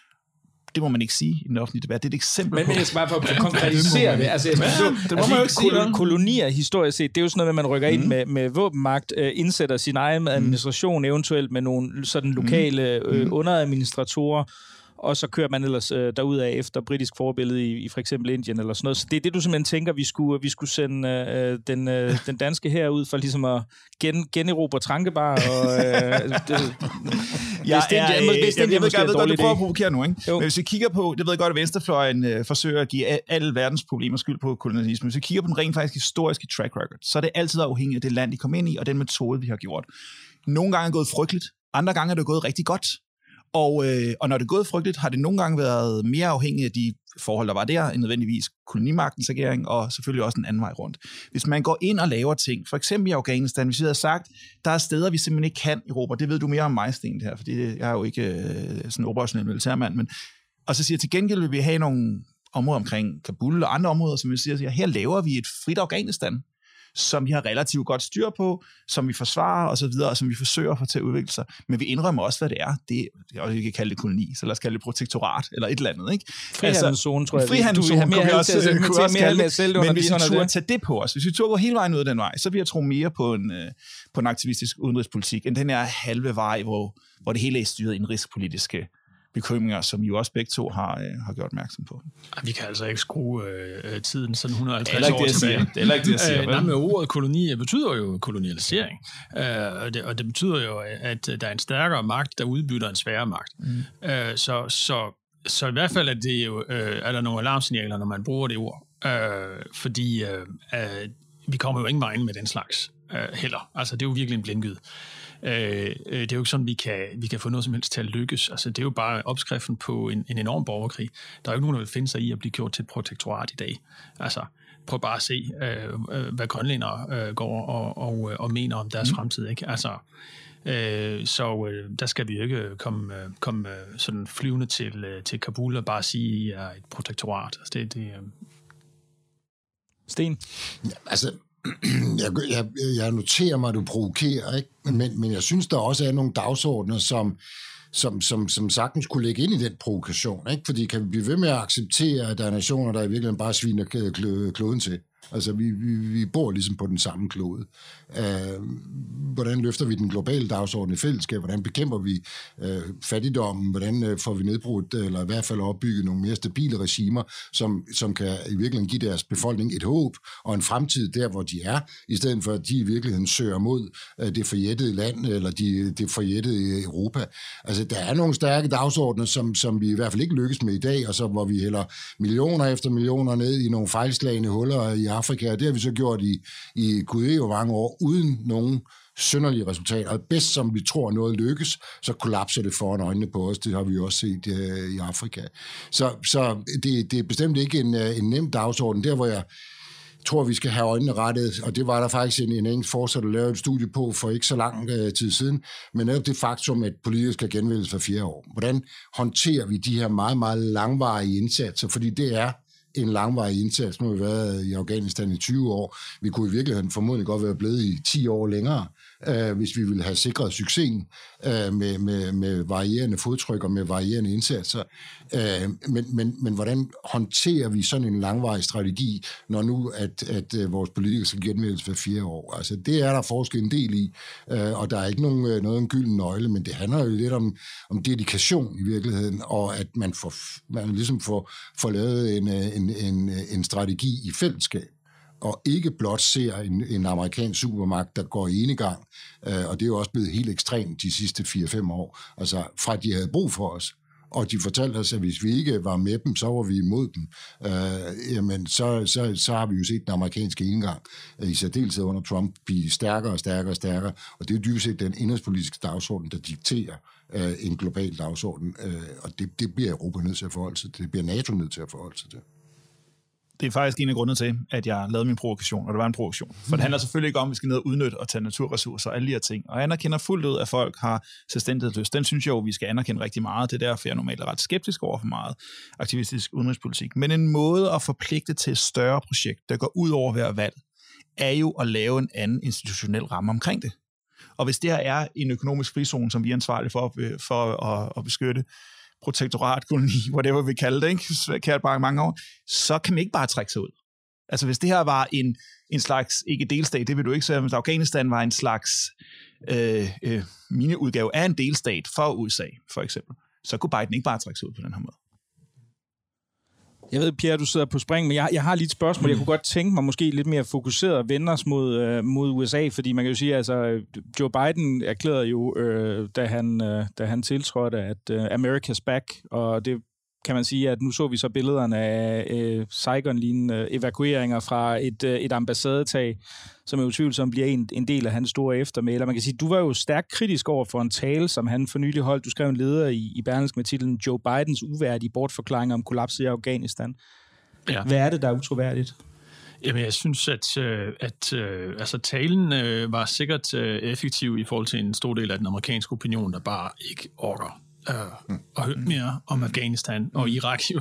Det må man ikke sige i den offentlige debat. Det er et eksempel men, på... Men jeg skal bare for at konkretisere det. Altså, jeg synes, ja, det må altså, man jo ikke sige. Kol- kolonier historisk set, det er jo sådan noget, at man rykker mm. ind med, med våbenmagt, øh, indsætter sin egen administration, mm. eventuelt med nogle sådan lokale øh, underadministratorer, og så kører man ellers øh, derudad efter britisk forbillede i, i for eksempel Indien eller sådan noget. Så det er det, du simpelthen tænker, vi skulle, vi skulle sende øh, den, øh, den danske her ud for ligesom at gen, generobre Trankebar og... Øh, det, Ja, jeg, jeg, jeg, jeg, jeg ved godt, du prøver at provokere nu, ikke? Men hvis vi kigger på, det ved jeg godt, at venstrefløjen øh, forsøger at give alle verdens problemer skyld på kolonialisme. Hvis vi kigger på den rent faktisk historiske track record, så er det altid afhængigt af det land, de kom ind i, og den metode, vi har gjort. Nogle gange er det gået frygteligt, andre gange er det gået rigtig godt. Og, øh, og når det er gået frygteligt, har det nogle gange været mere afhængigt af de forhold, der var der, end nødvendigvis kolonimagtens agering, og selvfølgelig også en anden vej rundt. Hvis man går ind og laver ting, for eksempel i Afghanistan, hvis vi havde sagt, der er steder, vi simpelthen ikke kan i Europa, det ved du mere om mig, Sten, her, fordi jeg er jo ikke øh, sådan en operationel militærmand, men, og så siger til gengæld, vil vi have nogle områder omkring Kabul og andre områder, som vi siger, siger her laver vi et frit Afghanistan, som vi har relativt godt styr på, som vi forsvarer og så videre, og som vi forsøger at få til at udvikle sig. Men vi indrømmer også, hvad det er. Det er, vi kan kalde det koloni, så lad os kalde det protektorat, eller et eller andet, ikke? Frihandelszone, tror jeg. Frihandelszone kunne vi også, også, kunne også kalde det, selv, men hvis vi turde tage det på os, hvis vi turde gå hele vejen ud af den vej, så vil jeg tro mere på en, på en aktivistisk udenrigspolitik, end den her halve vej, hvor, hvor det hele er styret indrigspolitiske bekymringer, som I jo også begge to har, øh, har gjort opmærksom på. Vi kan altså ikke skrue øh, tiden sådan et hundrede og halvtreds det år det, tilbage. Det er heller ikke det, jeg siger. Øh, nej, med ordet koloni betyder jo kolonialisering. Øh, og, det, og det betyder jo, at der er en stærkere magt, der udbytter en sværere magt. Mm. Øh, så, så, så i hvert fald er, det jo, øh, er der nogle alarmsignaler, når man bruger det ord. Øh, fordi øh, øh, vi kommer jo ingen vej ind med den slags øh, heller. Altså, det er jo virkelig en blindgyde. Øh, det er jo ikke sådan, vi kan, vi kan få noget som helst til at lykkes. Altså, det er jo bare opskriften på en, en enorm borgerkrig. Der er jo ikke nogen, der vil finde sig i at blive gjort til et protektorat i dag. Altså, prøv bare at se, øh, hvad grønlændere øh, går og, og, og mener om deres mm. fremtid. Ikke? Altså, øh, så øh, der skal vi jo ikke komme, komme sådan flyvende til, til Kabul og bare sige, at I er et protektorat. Altså, det, det, øh... Sten? Ja, altså, Jeg, jeg, jeg noterer mig, at du provokerer, ikke? Men, men jeg synes, der også er nogle dagsordner, som, som, som, som sagtens kunne lægge ind i den provokation. Ikke? Fordi kan vi blive ved med at acceptere, at der er nationer, der i virkeligheden bare sviner kloden til? Altså, vi, vi, vi bor ligesom på den samme klode. Uh, hvordan løfter vi den globale dagsorden i fællesskab? Hvordan bekæmper vi uh, fattigdommen? Hvordan uh, får vi nedbrudt, eller i hvert fald opbygget nogle mere stabile regimer, som, som kan i virkeligheden give deres befolkning et håb og en fremtid der, hvor de er, i stedet for, at de i virkeligheden søger mod uh, det forjættede land, eller de, det forjættede Europa. Altså, der er nogle stærke dagsordner, som, som vi i hvert fald ikke lykkes med i dag, og så hvor vi hælder millioner efter millioner ned i nogle fejlslagne huller i Afrika, og det har vi så gjort i, i gud jo mange år, uden nogen synderlige resultater. Og bedst som vi tror noget lykkes, så kollapser det foran øjnene på os. Det har vi jo også set uh, i Afrika. Så, så det, det er bestemt ikke en, en nem dagsorden. Der, hvor jeg tror, vi skal have øjnene rettet, og det var der faktisk en, en engelsk forsker, der lavede et studie på for ikke så lang uh, tid siden, men netop det faktum, at politikere skal genvælges for fjerde år. Hvordan håndterer vi de her meget, meget langvarige indsatser? Fordi det er en langvarig indsats. Nu har vi været i Afghanistan i tyve år. Vi kunne i virkeligheden formodentlig godt være blevet i ti år længere, øh, hvis vi ville have sikret succesen øh, med, med, med varierende fodtryk og med varierende indsatser. Øh, men, men, men hvordan håndterer vi sådan en langvarig strategi, når nu at, at, at vores politikere skal genvælges hver fire år? Altså, det er der forsket en del i, øh, og der er ikke nogen, noget om gylden nøgle, men det handler jo lidt om, om dedikation i virkeligheden, og at man, får, man ligesom får, får lavet en, en En, en strategi i fællesskab, og ikke blot ser en, en amerikansk supermagt, der går i enegang, øh, og det er jo også blevet helt ekstremt de sidste fire fem år, altså fra de havde brug for os, og de fortalte os, at hvis vi ikke var med dem, så var vi imod dem, øh, jamen så, så, så har vi jo set den amerikanske enegang, øh, i særdeleshed under Trump, blive stærkere og stærkere og stærkere, og det er jo dybest set den indenrigspolitiske dagsorden, der dikterer øh, en global dagsorden, øh, og det, det bliver Europa nødt til at forholde sig til, det bliver NATO nødt til at forholde sig til. Det er faktisk en af grundene til, at jeg lavede min provokation, og det var en provokation. For det handler selvfølgelig ikke om, at vi skal ned og udnytte og tage naturressourcer og alle de her ting. Og jeg anerkender fuldt ud, at folk har selvstændighedslyst. Den synes jeg jo, vi skal anerkende rigtig meget. Det er derfor, jeg normalt er ret skeptisk over for meget aktivistisk udenrigspolitik. Men en måde at forpligte til et større projekt, der går ud over hver valg, er jo at lave en anden institutionel ramme omkring det. Og hvis det her er en økonomisk frizone, som vi er ansvarlige for, for at, at beskytte, protektorat, koloni, whatever vi kalder det, ikke? Kært bare mange år, så kan man ikke bare trække sig ud. Altså hvis det her var en, en slags, ikke delstat, det vil du ikke sige, hvis Afghanistan var en slags øh, øh, miniudgave af en delstat for U S A, for eksempel, så kunne Biden ikke bare trække sig ud på den her måde. Jeg ved, Pierre, du sidder på spring, men jeg, jeg har lige et spørgsmål. Jeg kunne godt tænke mig måske lidt mere fokuseret at vende os mod, øh, mod U S A, fordi man kan jo sige, altså Joe Biden erklærede jo, øh, da, han, øh, da han tiltrådte, at øh, America's back, og det kan man sige, at nu så vi så billederne af øh, Saigon-lignende evakueringer fra et, øh, et ambassadetag, som er utvivlsomt bliver en, en del af hans store eftermæler. Man kan sige, du var jo stærkt kritisk over for en tale, som han for nylig holdt. Du skrev en leder i, i Berlingske med titlen Joe Bidens uværdige bortforklaringer om kollapset i Afghanistan. Ja. Hvad er det, der er utroværdigt? Jamen, jeg synes, at, at, at altså, talen øh, var sikkert øh, effektiv i forhold til en stor del af den amerikanske opinion, der bare ikke orker Uh, og høre mere om Afghanistan og Irak. uh,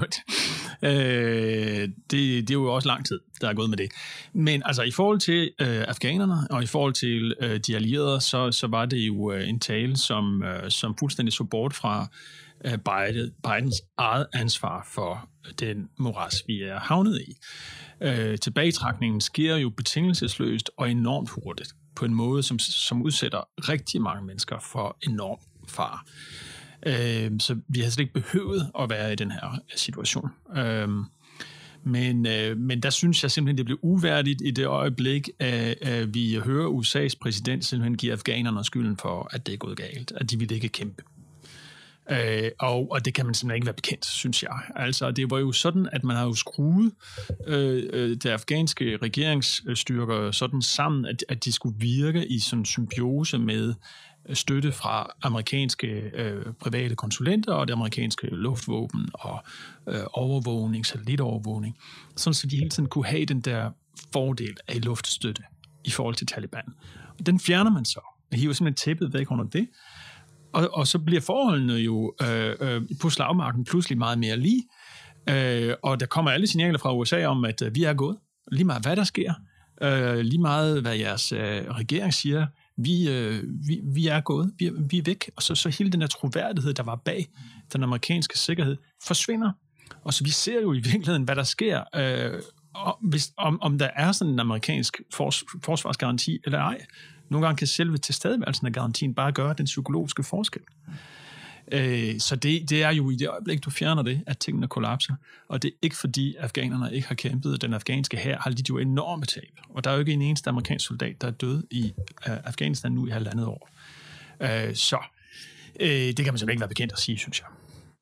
det, det er jo også lang tid, der er gået med det. Men altså i forhold til uh, afghanerne og i forhold til uh, de allierede, så, så var det jo uh, en tale, som, uh, som fuldstændig så bort fra uh, Biden, Bidens eget ansvar for den moras, vi er havnet i. Uh, tilbagetrækningen sker jo betingelsesløst og enormt hurtigt, på en måde, som, som udsætter rigtig mange mennesker for enorm fare. Øh, så vi har slet ikke behøvet at være i den her situation. Øh, men, øh, men der synes jeg simpelthen, det blev uværdigt i det øjeblik, at, at vi hører U S A's præsident simpelthen give afghanerne skylden for, at det er gået galt, at de ville ikke kæmpe. Øh, og, og det kan man simpelthen ikke være bekendt, synes jeg. Altså, det var jo sådan, at man har jo skruet øh, øh, det afghanske regeringsstyrker sådan sammen, at, at de skulle virke i sådan en symbiose med støtte fra amerikanske øh, private konsulenter og det amerikanske luftvåben og øh, overvågning, satellitovervågning, sådan så de hele tiden kunne have den der fordel af luftstøtte i forhold til Taliban. Og den fjerner man så. Man hiver simpelthen tæppet væk under det. Og, og så bliver forholdene jo øh, øh, på slagmarken pludselig meget mere lige. Øh, og der kommer alle signaler fra U S A om, at øh, vi er gået. Lige meget hvad der sker. Øh, lige meget hvad jeres øh, regering siger. Vi, øh, vi, vi er gået. Vi er, vi er væk. Og så, så hele den der troværdighed, der var bag den amerikanske sikkerhed, forsvinder. Og så vi ser jo i virkeligheden, hvad der sker. Øh, og hvis, om, om der er sådan en amerikansk fors, forsvarsgaranti eller ej. Nogle gange kan selve tilstedeværelsen af garantien bare gøre den psykologiske forskel. Øh, så det, det er jo i det øjeblik, du fjerner det, at tingene kollapser. Og det er ikke fordi, afghanerne ikke har kæmpet. Den afghanske hær har lidt jo enorme tab. Og der er jo ikke en eneste amerikansk soldat, der er død i uh, Afghanistan nu i halvandet år. Uh, så uh, det kan man simpelthen ikke være bekendt at sige, synes jeg.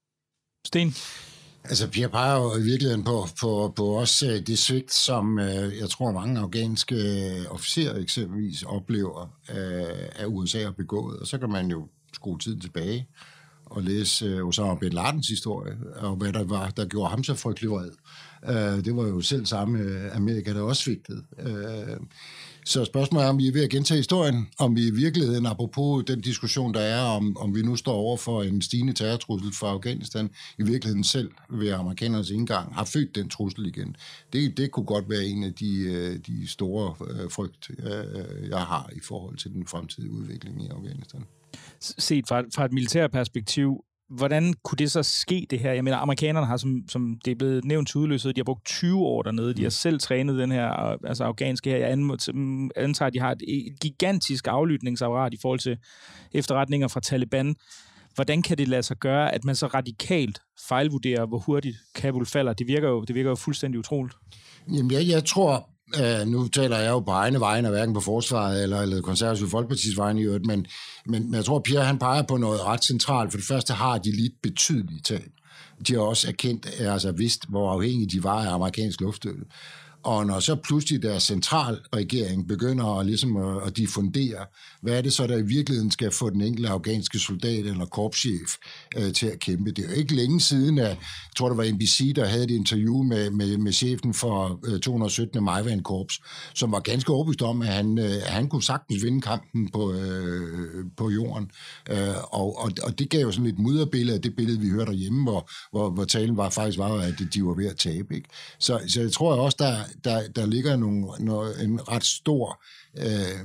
Sten? Altså, Pierre peger jo i virkeligheden på, på, på også det svigt, som øh, jeg tror mange afghanske officerer eksempelvis oplever, øh, at U S A har begået. Og så kan man jo skrue tiden tilbage og læse øh, Osama bin Ladens historie, og hvad der var, der gjorde ham så frygtelig vred. Øh, det var jo selv samme Amerika, der også svigtede. Øh, Så spørgsmålet er, om vi er ved at gentage historien, om vi i virkeligheden, apropos den diskussion, der er, om, om vi nu står over for en stigende terrortrussel fra Afghanistan, i virkeligheden selv ved amerikanernes indgang har født den trussel igen. Det, det kunne godt være en af de, de store frygt, jeg har i forhold til den fremtidige udvikling i Afghanistan. Set fra, fra et militært perspektiv, hvordan kunne det så ske, det her? Jeg mener, amerikanerne har, som, som det er blevet nævnt til udløset, de har brugt tyve år dernede. De har selv trænet den her altså afghanske her. Jeg antager, at de har et gigantisk aflytningsapparat i forhold til efterretninger fra Taliban. Hvordan kan det lade sig gøre, at man så radikalt fejlvurderer, hvor hurtigt Kabul falder? Det virker jo, det virker jo fuldstændig utroligt. Jamen, jeg, jeg tror... Uh, nu taler jeg jo på egne vegne, hverken på Forsvaret eller, eller Konservative Folkepartis vegne i øvrigt, men, men, men jeg tror, Pierre han peger på noget ret centralt. For det første har de lidt betydelige tab. De har også erkendt, altså vidst, hvor afhængige de var af amerikansk luftstøtte. Og når så pludselig deres centralregering begynder at, ligesom at, at diffundere, hvad er det så, der i virkeligheden skal få den enkelte afghanske soldat eller korpschef øh, til at kæmpe? Det er jo ikke længe siden, at jeg tror, det var N B C, der havde et interview med, med, med chefen for øh, to hundrede og sytten Maivan-korps, som var ganske overbevist om, at han, øh, han kunne sagtens vinde kampen på, øh, på jorden. Øh, og, og, og det gav jo sådan et mudderbillede af det billede, vi hørte derhjemme, hvor, hvor, hvor talen var, faktisk var, at de var ved at tabe. Ikke? Så, så jeg tror også, der Der, der ligger nogle, nogle, en ret stor øh,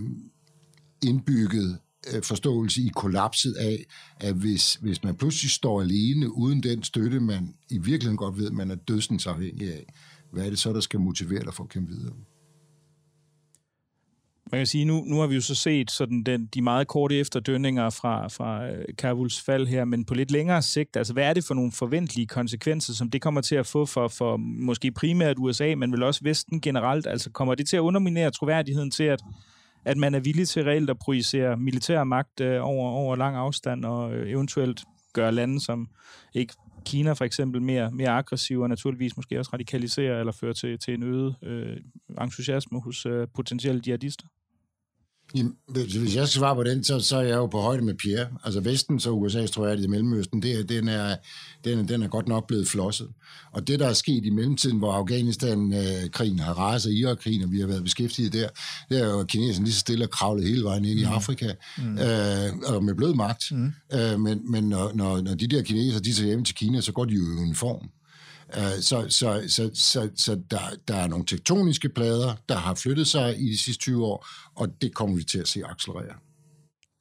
indbygget øh, forståelse i kollapset af, at hvis, hvis man pludselig står alene uden den støtte, man i virkeligheden godt ved, man er dødsens afhængig af, hvad er det så, der skal motivere dig for at kæmpe videre? Man kan sige, nu, nu har vi jo så set sådan den, de meget korte efterdønninger fra, fra Kabuls fald her, men på lidt længere sigt, altså hvad er det for nogle forventelige konsekvenser, som det kommer til at få for, for måske primært U S A, men vel også Vesten generelt? Altså kommer det til at underminere troværdigheden til, at, at man er villig til reelt at projicere militær magt øh, over, over lang afstand og øh, eventuelt gøre lande som ikke Kina for eksempel mere, mere aggressiv og naturligvis måske også radikalisere eller føre til, til en øget øh, entusiasme hos øh, potentielle jihadister? Jamen, hvis jeg skal svare på den, så, så er jeg jo på højde med Pierre. Altså Vestens og U S A's troværdighed i Mellemøsten, det er, den, er, den, den er godt nok blevet flosset. Og det, der er sket i mellemtiden, hvor Afghanistan-krigen har raset, Irak-krigen, og vi har været beskæftiget der, det er jo, at kineserne lige så stille og kravlet hele vejen ind i Afrika, mm. øh, og med blød magt. Mm. Øh, men men når, når, når de der kinesere, de tager hjem til Kina, så går de jo i uniform. Så, så, så, så, så der, der er nogle tektoniske plader, der har flyttet sig i de sidste tyve år, og det kommer vi til at se accelerere.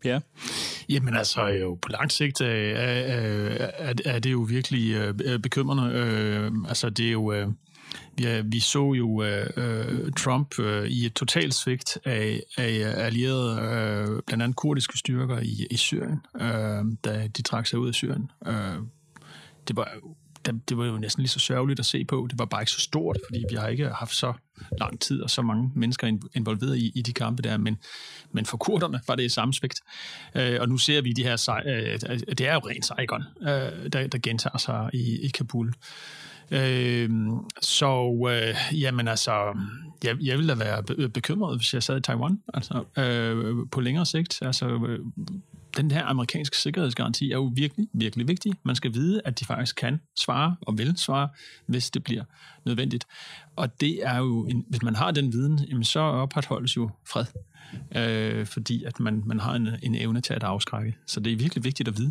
Ja. Jamen altså, jo, på lang sigt er, er, er det jo virkelig bekymrende. Altså, det er jo... Vi, vi så jo uh, Trump uh, i et totalt svigt af, af allierede, uh, blandt andet kurdiske styrker i, i Syrien, uh, da de trak sig ud af Syrien. Uh, det var det var jo næsten lige så sørgeligt at se på. Det var bare ikke så stort, fordi vi har ikke haft så lang tid og så mange mennesker involveret i, i de kampe der, men, men for kurderne var det et sammenspægt. Øh, og nu ser vi de her, øh, det er jo rent Saigon, øh, der, der gentager sig i, i Kabul. Øh, så øh, jamen altså, jeg, jeg ville da være bekymret, hvis jeg sad i Taiwan, altså øh, på længere sigt. Altså, øh, den her amerikanske sikkerhedsgaranti er jo virkelig, virkelig vigtig. Man skal vide, at de faktisk kan svare og vil svare, hvis det bliver nødvendigt. Og det er jo, en, hvis man har den viden, jamen så opretholdes jo fred, øh, fordi at man, man har en, en evne til at afskrække. Så det er virkelig vigtigt at vide.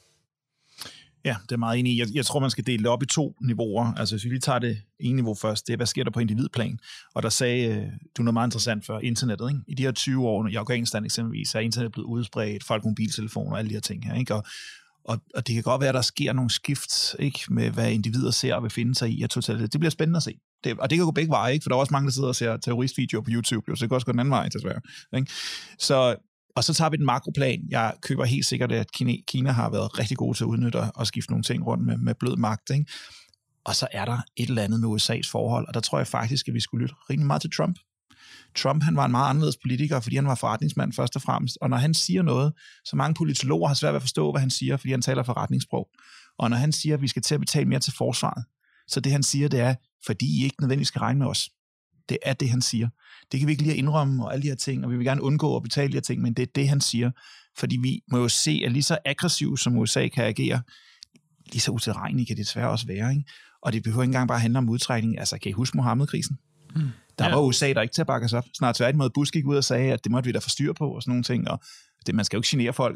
Ja, det er meget enig i. Jeg, jeg tror, man skal dele det op i to niveauer. Altså, hvis vi lige tager det ene niveau først, det er, hvad sker der på individplan? Og der sagde du noget meget interessant før, internettet. Ikke? I de her tyve år, i Afghanistan eksempelvis, er internet blevet udspredt, folk mobiltelefoner og alle de her ting her. Ikke? Og, og, og det kan godt være, at der sker nogle skift, ikke? Med hvad individer ser og vil finde sig i. Det bliver spændende at se. Det, og det kan gå begge veje, ikke? For der er også mange, der sidder og ser terroristvideoer på YouTube, jo, så det kan også gå den anden vej, desværre. Ikke? Så... Og så tager vi den makroplan. Jeg køber helt sikkert, at Kina, Kina har været rigtig gode til at udnytte og skifte nogle ting rundt med, med blød magt. Ikke? Og så er der et eller andet med U S A's forhold, og der tror jeg faktisk, at vi skulle lytte rigtig meget til Trump. Trump, han var en meget anderledes politiker, fordi han var forretningsmand først og fremmest. Og når han siger noget, så mange politologer har svært ved at forstå, hvad han siger, fordi han taler forretningssprog. Og når han siger, at vi skal til at betale mere til forsvaret, så det han siger, det er, fordi I ikke nødvendigvis skal regne med os. Det er det, han siger. Det kan vi ikke lige indrømme og alle de her ting, og vi vil gerne undgå at betale de her ting, men det er det, han siger. Fordi vi må jo se, at lige så aggressiv som U S A kan agere, lige så utilregneligt kan det desværre også være. Ikke? Og det behøver ikke engang bare handle om udtrækning. Altså, kan I huske Mohammed-krisen? Hmm. Der ja. var U S A der ikke til at bakke os op. Snart tværtimod Bush gik ud og sagde, at det måtte vi da få styr på og sådan nogle ting, og det, man skal jo ikke genere folk.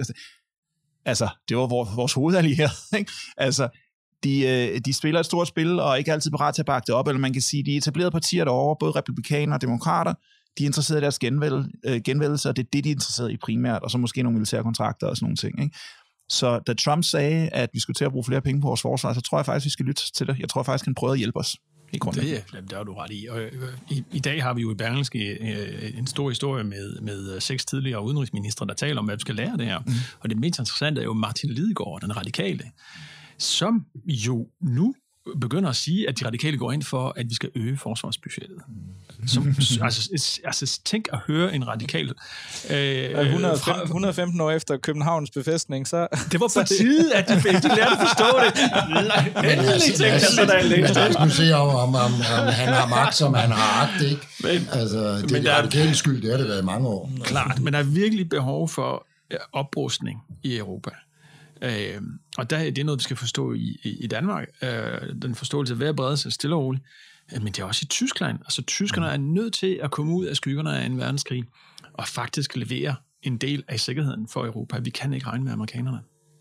Altså, det var vores, vores hovedallierede. Ikke? Altså, De, de spiller et stort spil, og er ikke altid parat til at bakke det op, eller man kan sige, de etablerede partier derovre, både republikanere og demokrater, de er interesserede i deres genvælde, øh, genvældelser, og det er det, de er interesserede i primært, og så måske nogle militære kontrakter og sådan nogle ting. Ikke? Så da Trump sagde, at vi skulle til at bruge flere penge på vores forsvar, så tror jeg faktisk, vi skal lytte til det. Jeg tror faktisk, han prøvede at hjælpe os. Det, det er du ret i. Og i, i dag har vi jo i Berlingske en stor historie med, med seks tidligere udenrigsministre, der taler om, hvad vi skal lære det her. Mm. Og det mest interessante er jo Martin Lidegaard, den radikale, som jo nu begynder at sige, at de radikale går ind for, at vi skal øge forsvarsbudgettet. Som, altså, altså, tænk at høre en radikal... Øh, et hundrede og femten år efter Københavns befæstning, så... Det var på tide, at de, de lærte at forstå det. Endelig tænkte jeg sådan lidt. Jeg skulle se, om, om, om, om han har magt, som han har agt, ikke? Men, altså, det er de radikale skyld, det har det været i mange år. Klart, men der er virkelig behov for oprustning i Europa. Øh, og der, det er noget, vi skal forstå i, i, i Danmark. Øh, den forståelse er ved at brede sig stille og roligt. Øh, men det er også i Tyskland. Altså, tyskerne er nødt til at komme ud af skyggerne af en verdenskrig og faktisk levere en del af sikkerheden for Europa. Vi kan ikke regne med amerikanerne.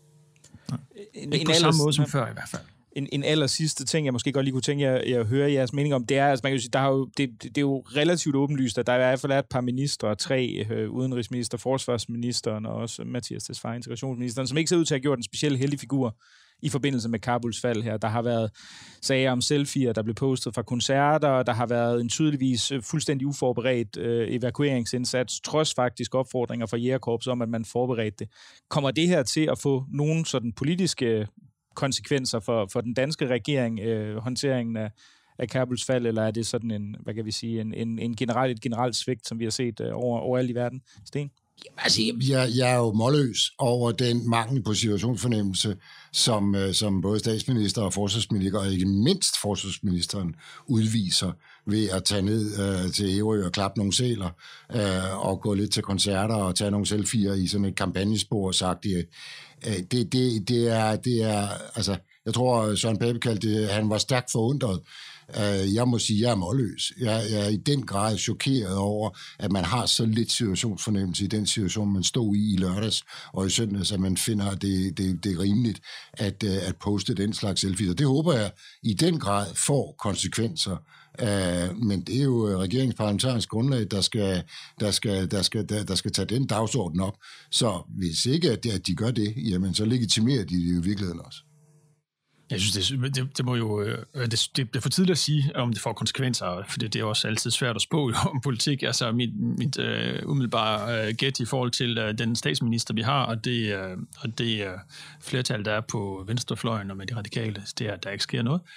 En, ikke en på samme ellers, måde som før i hvert fald. En, en aller sidste ting, jeg måske godt lige kunne tænke jer at, at høre jeres mening om, det er, altså man kan jo sige, der har jo, det, det er jo relativt åbenlyst, at der i hvert fald er et par ministre, tre øh, udenrigsminister, forsvarsministeren og også Mathias Tesfaye, integrationsministeren, som ikke ser ud til at have gjort en speciel heldig figur i forbindelse med Kabuls fald her. Der har været sager om selfier, der blev postet fra koncerter, der har været en tydeligvis fuldstændig uforberedt øh, evakueringsindsats, trods faktisk opfordringer fra Jægerkorps om, at man forberedte det. Kommer det her til at få nogen sådan politiske konsekvenser for, for den danske regering, øh, håndteringen af, af Kabuls fald, eller er det sådan en, hvad kan vi sige, en, en, en generelt, et generelt svigt, som vi har set øh, over, overalt i verden? Sten? Altså, jeg, jeg er jo målløs over den mangel på situationsfornemmelse, som, øh, som både statsminister og forsvarsminister, og ikke mindst forsvarsministeren, udviser ved at tage ned øh, til Ærø og klappe nogle sæler, øh, og gå lidt til koncerter og tage nogle selfier i sådan et kampagnespor, sagt det. Det, det, det, er, det er, altså, jeg tror, Søren Pape kaldte det, han var stærkt forundret Uh, jeg må sige, jeg er målløs. Jeg, jeg er i den grad chokeret over, at man har så lidt situationsfornemmelse i den situation, man stod i i lørdags og i søndags, at man finder, at det, det, det er rimeligt at, at poste den slags selfies. Og det håber jeg i den grad får konsekvenser. Uh, men det er jo regeringsparlamentarisk grundlag, der skal, der, skal, der, skal, der, der skal tage den dagsorden op. Så hvis ikke, at, at de gør det, jamen så legitimerer de det jo i virkeligheden også. Jeg synes, det, det, det må jo det, det er for tidligt at sige, om det får konsekvenser, for det er også altid svært at spå om politik. Altså mit, mit uh, umiddelbare uh, gæt i forhold til uh, den statsminister, vi har, og det, uh, og det uh, flertal, der er på venstrefløjen og med de radikale, det er, at der ikke sker noget.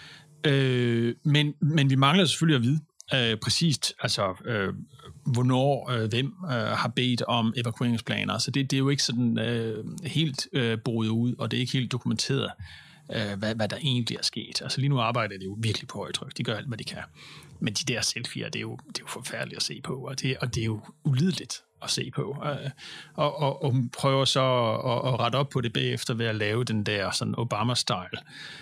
Uh, men, men vi mangler selvfølgelig at vide uh, præcist, altså uh, hvornår, uh, hvem uh, har bedt om evakueringsplaner. Så det, det er jo ikke sådan uh, helt uh, boet ud, og det er ikke helt dokumenteret. Hvad, hvad der egentlig er sket. Altså lige nu arbejder de jo virkelig på højtryk. De gør alt, hvad de kan. Men de der selfies, det er jo, det er jo forfærdeligt at se på, og det, og det er jo ulideligt at se på. Og, og, og hun prøver så at, at rette op på det bagefter ved at lave den der sådan Obama-style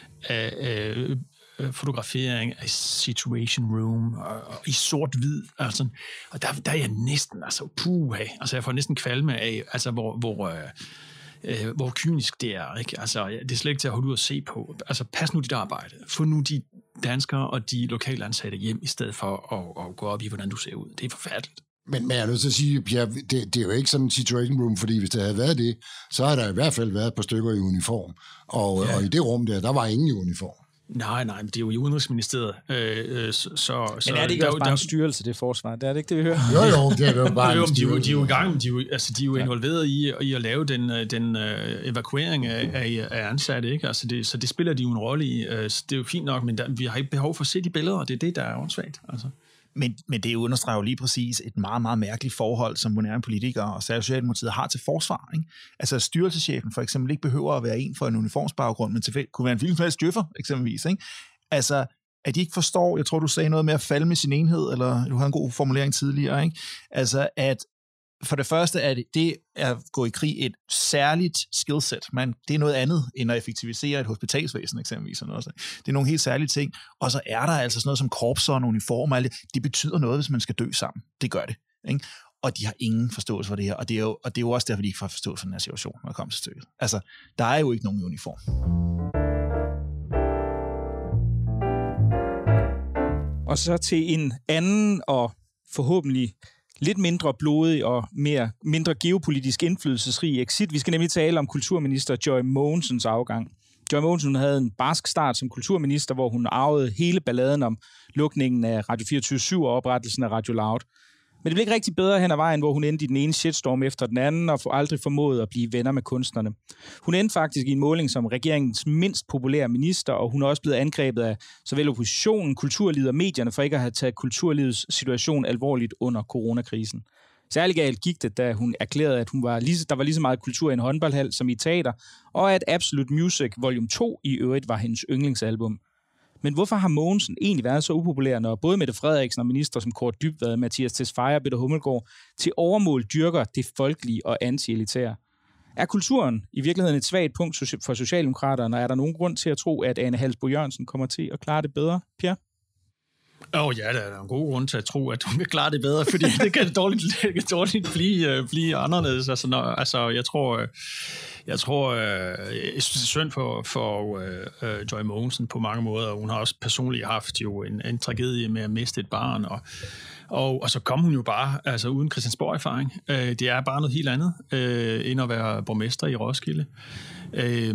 øh, øh, fotografering af Situation Room og, og i sort-hvid. Altså, og der, der er jeg næsten, altså puha, altså jeg får næsten kvalme af, altså hvor, hvor øh, Øh, hvor kynisk det er, ikke? Altså, det er slet ikke til at holde ud og se på. Altså, pas nu dit arbejde. Få nu de danskere og de lokale ansatte hjem, i stedet for at, at gå op i, hvordan du ser ud. Det er forfærdeligt. Men, men jeg er nødt til at sige, Pierre, det, det er jo ikke sådan en situation room, fordi hvis det havde været det, så har der i hvert fald været et par stykker i uniform. Og, ja. og i det rum der, der var ingen i uniform. Nej, nej, men det er jo i Udenrigsministeriet. Øh, så, så, men er det ikke der, også bare der, en styrelse, det forsvar? Det er det ikke det, vi hører? Jo, jo, det er jo bare jo, en styrelse. De er jo i gang, de er jo, altså, de er jo involveret i, i at lave den, den uh, evakuering af, af, af ansatte, ikke? Altså det, så det spiller de jo en rolle i. Uh, det er jo fint nok, men der, vi har ikke behov for at se de billeder, og det er det, der er åndssvagt. Altså. Men, men det understreger jo lige præcis et meget, meget mærkeligt forhold, som moderne politikere og særligt Socialdemokratiet har til forsvar. Ikke? Altså styrelseschefen for eksempel ikke behøver at være en for en uniformsbaggrund, men tilfældigt kunne være en hvilken djøffer eksempelvis. Ikke? Altså, at de ikke forstår, jeg tror, du sagde noget med at falde med sin enhed, eller du havde en god formulering tidligere, ikke? Altså, at for det første er det, det at gå i krig et særligt skillset. Man, det er noget andet, end at effektivisere et hospitalsvæsen eksempelvis. Og noget. Det er nogle helt særlige ting. Og så er der altså sådan noget som korpser og uniformer. Det, det betyder noget, hvis man skal dø sammen. Det gør det. Ikke? Og de har ingen forståelse for det her. Og det er jo, og det er jo også derfor, de ikke får forståelse for den her situation, når det kommer til stykket. Altså, der er jo ikke nogen uniform. Og så til en anden og forhåbentlig lidt mindre blodig og mere, mindre geopolitisk indflydelsesrig exit. Vi skal nemlig tale om kulturminister Joy Mogensens afgang. Joy Mogensen havde en barsk start som kulturminister, hvor hun arvede hele balladen om lukningen af Radio fireogtyve syv og oprettelsen af Radio Loud. Men det blev ikke rigtig bedre hen ad vejen, hvor hun endte i den ene shitstorm efter den anden og aldrig formåede at blive venner med kunstnerne. Hun endte faktisk i en måling som regeringens mindst populære minister, og hun er også blevet angrebet af såvel oppositionen, kulturlivet og medierne for ikke at have taget kulturlivets situation alvorligt under coronakrisen. Særlig galt gik det, da hun erklærede, at hun var lige, der var lige så meget kultur i en håndboldhal som i teater, og at Absolute Music Volume to i øvrigt var hendes yndlingsalbum. Men hvorfor har Mogensen egentlig været så upopulær, når både Mette Frederiksen og minister som Kåre Dybvad, Mathias Tesfaye og Peter Hummelgaard til overmål dyrker det folkelige og anti-elitære? Er kulturen i virkeligheden et svagt punkt for Socialdemokraterne, og er der nogen grund til at tro, at Ane Halsboe Jørgensen kommer til at klare det bedre, Pierre? Åh oh, ja, der er en god grund til at tro, at hun kan klare det bedre, fordi det kan dårligt, det kan dårligt blive, blive anderledes. Altså, når, altså jeg tror, jeg tror, jeg synes, det er synd for, for uh, Joy Mogensen på mange måder. Hun har også personligt haft jo en, en tragedie med at miste et barn, og, og, og så kom hun jo bare altså, uden Christiansborg-erfaring. Uh, det er bare noget helt andet, uh, end at være borgmester i Roskilde. Uh,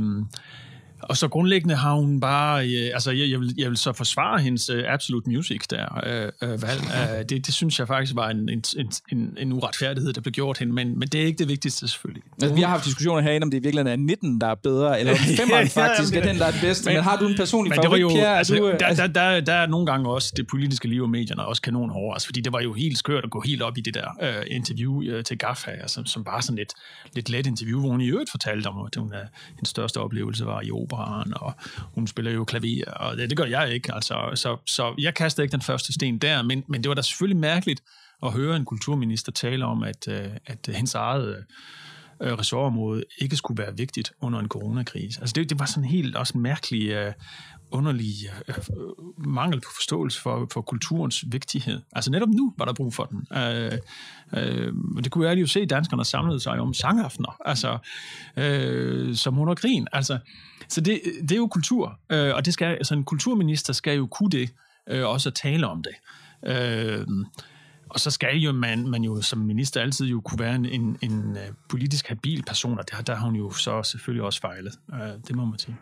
Og så grundlæggende har hun bare, øh, altså jeg, jeg, vil, jeg vil så forsvare hendes øh, Absolute Music der øh, øh, valg. Øh, det, det synes jeg faktisk var en, en, en, en uretfærdighed, der blev gjort hende, men, men det er ikke det vigtigste selvfølgelig. Altså, vi har haft diskussioner herinde, om det i virkeligheden er nitten, der er bedre, eller om femmeren faktisk ja, er den, der er den bedste. Men, men har du en personlig favorit, jo, Pierre? Altså, du, der, der, der, der er nogle gange også det politiske liv og medierne også kanon hårdt, altså, fordi det var jo helt skørt at gå helt op i det der øh, interview øh, til Gaffa, altså, som bare sådan et lidt let interview, hvor hun i øvrigt fortalte om, at hun, øh, hendes største oplevelse var i operaen, og hun spiller jo klaver, og det, det gør jeg ikke, altså, så, så jeg kaster ikke den første sten der, men, men det var da selvfølgelig mærkeligt at høre en kulturminister tale om, at, at hendes eget øh, ressortområde ikke skulle være vigtigt under en coronakrise. Altså det, det var sådan helt også en mærkelig, øh, underlig øh, mangel på forståelse for, for kulturens vigtighed. Altså netop nu var der brug for den. Øh, øh, det kunne jeg jo se, danskerne samlede sig om sangaftener, altså øh, som under krigen. Altså, så det, det er jo kultur, øh, og det skal, altså en kulturminister skal jo kunne det, øh, også at tale om det. Øh, Og så skal jo man, man jo som minister altid jo kunne være en, en, en politisk habil person, og der, der har hun jo så selvfølgelig også fejlet. Det må man sige.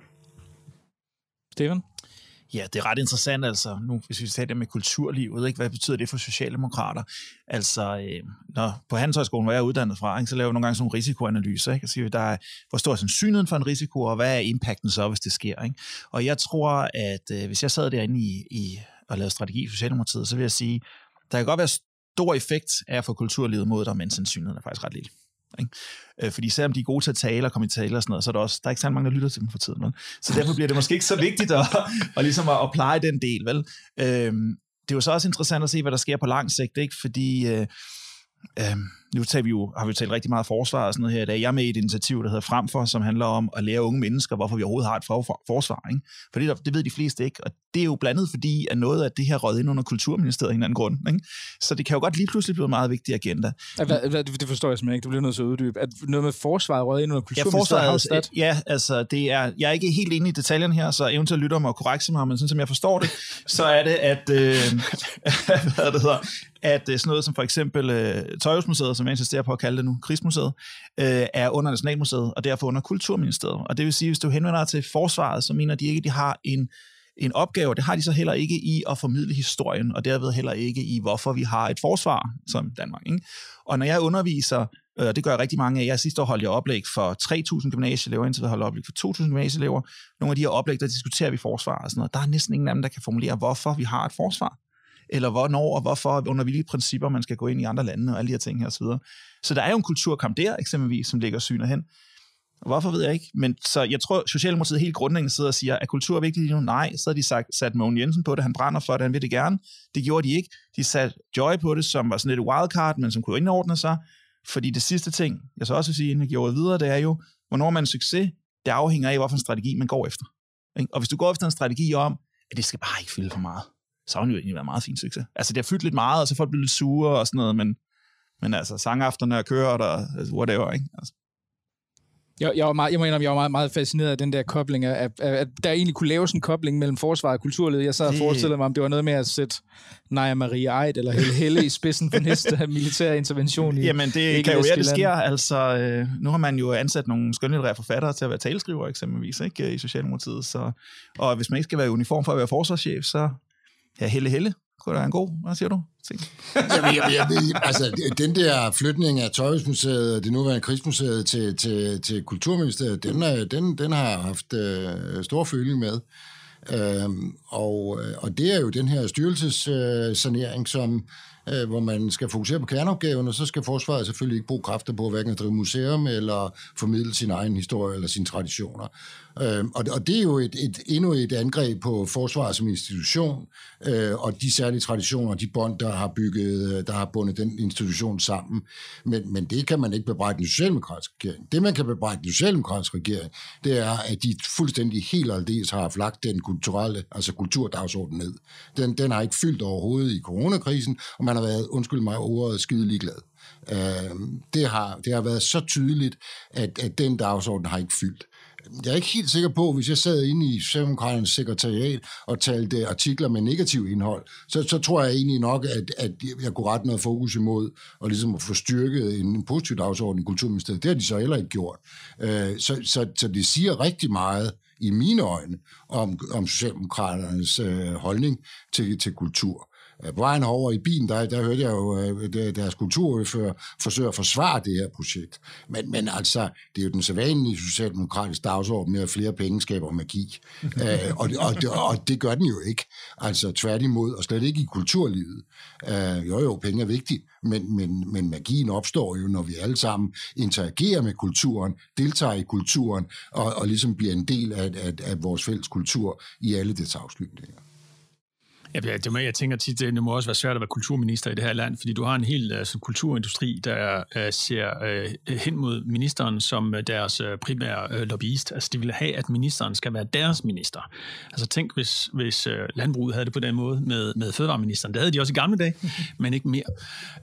Steffen? Ja, det er ret interessant, altså, nu hvis vi tager det med kulturlivet, ikke? Hvad betyder det for socialdemokrater? Altså, øh, når, på Handelshøjskolen, hvor jeg er uddannet fra, ikke, så laver vi nogle gange sådan nogle risikoanalyser, ikke? Og siger, der er, hvor stor er sandsynligheden for en risiko, og hvad er impacten så, hvis det sker? Ikke? Og jeg tror, at øh, hvis jeg sad derinde i, i og lavede strategi i Socialdemokratiet, så vil jeg sige, der kan godt være stor effekt af at få kulturlivet mod dig, men sandsynligheden er faktisk ret lille. Ikke? Fordi selvom de er gode til at tale og komme i tale og sådan noget, så er der også, der er ikke så mange, der lytter til dem for tiden. Vel? Så derfor bliver det måske ikke så vigtigt at, at, ligesom at, at pleje den del. Vel? Øhm, det er jo så også interessant at se, hvad der sker på lang sigt, ikke? Fordi øh, øh, nu tager vi jo, har vi jo talt rigtig meget forsvar og sådan noget her i dag. Jeg er med i et initiativ, der hedder Fremfor, som handler om at lære unge mennesker, hvorfor vi overhovedet har et for, forsvar. Ikke? For det, det ved de fleste ikke, og det er jo blandet fordi, at noget af det her rød ind under Kulturministeriet af en anden grund. Ikke? Så det kan jo godt lige pludselig blive en meget vigtig agenda. Hvad, hvad, det forstår jeg simpelthen ikke. Du bliver nødt til at uddybe. At noget med forsvaret rød ind under Kulturministeriet? Ja, forsvaret, ja, altså det er, jeg er ikke helt inde i detaljerne her, så eventuelt lytter mig og korrekse mig, men sådan som jeg forstår det, så er det, at, øh, hvad det hedder, at sådan noget som for eksempel øh, Tøjhusmuseet, som jeg insisterer på at kalde det nu, Krigsmuseet, øh, er under Nationalmuseet, og derfor under Kulturministeriet. Og det vil sige, hvis du henvender dig til forsvaret, så mener de ikke, at de har en, en opgave. Det har de så heller ikke i at formidle historien, og derved heller ikke i, hvorfor vi har et forsvar som Danmark. Ikke? Og når jeg underviser, og øh, det gør jeg rigtig mange af, jeg sidste år holdt jeg oplæg for tre tusind gymnasieelever, indtil jeg holdt oplæg for to tusind gymnasieelever. Nogle af de her oplæg, der diskuterer vi forsvar og sådan noget. Der er næsten ingen af dem, der kan formulere, hvorfor vi har et forsvar. Eller hvornår og hvorfor, under hvilke principper man skal gå ind i andre lande og alle de her ting her osv. Så der er jo en kulturkamp der, eksempelvis, som ligger synet hen. Hvorfor ved jeg ikke, men så jeg tror, Socialdemokratiet helt grundlæggende sidder og siger, at kultur er vigtigt nu? Nej, så har de sagt, sat Mogens Jensen på det, han brænder for det, han vil det gerne. Det gjorde de ikke. De satte Joy på det, som var sådan lidt et wildcard, men som kunne indordne sig. Fordi det sidste ting, jeg så også vil sige, inden jeg gjorde videre, det er jo, hvornår man er en succes, det afhænger af, hvilken strategi man går efter. Og hvis du går efter en strategi om, at det skal bare ikke fylde for meget, så har det jo egentlig været meget fin succes. Altså, det har fyldt lidt meget, og så får det blevet lidt sure og sådan noget, men, men altså, sangafterne og kører og whatever, ikke? Altså. Jeg, jeg, var meget, jeg må indrømme, jeg var meget, meget fascineret af den der kobling, af, at, at der egentlig kunne laves en kobling mellem forsvar og kulturlivet. Jeg sad og forestillede mig, om det var noget med at sætte Naja Marie Eid eller Helle Helle i spidsen for næste militære intervention i Jamen, det kan jo være, det sker. Altså, øh, nu har man jo ansat nogle skønlitterære forfattere til at være taleskriver, eksempelvis, ikke, i Socialdemokratiet. Så, og hvis man ikke skal være i uniform for at være forsvarschef, så ja, Helle Helle. Kunne være en god, hvad siger du? Jamen, jeg, jeg, jeg, altså, den der flytning af Tøjhusmuseet, det nuværende Krigsmuseet til, til, til Kulturministeriet, den, er, den, den har haft øh, stor føling med. Øhm, og, og det er jo den her styrelsessanering, øh, som øh, hvor man skal fokusere på kerneopgaven, og så skal forsvaret selvfølgelig ikke bruge kræfter på hverken at drive museum eller formidle sin egen historie eller sine traditioner. Øh, og, og det er jo et, et, endnu et angreb på forsvaret som institution, øh, og de særlige traditioner, de bånd, der har bygget, der har bundet den institution sammen. Men, men det kan man ikke bebrejde den socialdemokratiske regering. Det, man kan bebrejde den socialdemokratiske regering, det er, at de fuldstændig helt aldeles har lagt den kulturelle, altså kulturdagsorden ned. Den, den har ikke fyldt overhovedet i coronakrisen, og man har været, undskyld mig, ordet skide ligeglad. Øh, det, har, det har været så tydeligt, at, at den dagsorden har ikke fyldt. Jeg er ikke helt sikker på, hvis jeg sad inde i Socialdemokraternes sekretariat og talte artikler med negativ indhold, så, så tror jeg egentlig nok, at, at jeg kunne rette noget fokus imod og ligesom at få styrket en, en positiv dagsorden i Kulturministeriet. Det har de så heller ikke gjort. Så, så, så det siger rigtig meget i mine øjne om, om Socialdemokraternes holdning til, til kultur. På vejen over i bilen, der, der hørte jeg jo øh, deres kulturordfører forsøge at forsvare det her projekt. Men, men altså, det er jo den sædvanlige socialdemokratiske dagsorden med, at flere penge skaber magi. Æ, og, og, og det gør den jo ikke. Altså tværtimod, og slet ikke i kulturlivet. Æ, jo jo, penge er vigtigt, men, men, men magien opstår jo, når vi alle sammen interagerer med kulturen, deltager i kulturen, og, og ligesom bliver en del af, af, af vores fælles kultur i alle dets afslutninger. Ja, det må, jeg tænker tit, det må også være svært at være kulturminister i det her land, fordi du har en hel altså, kulturindustri, der uh, ser uh, hen mod ministeren som deres uh, primære uh, lobbyist. Altså, de vil have, at ministeren skal være deres minister. Altså, tænk, hvis, hvis uh, landbruget havde det på den måde med, med fødevareministeren. Det havde de også i gamle dage, men ikke mere.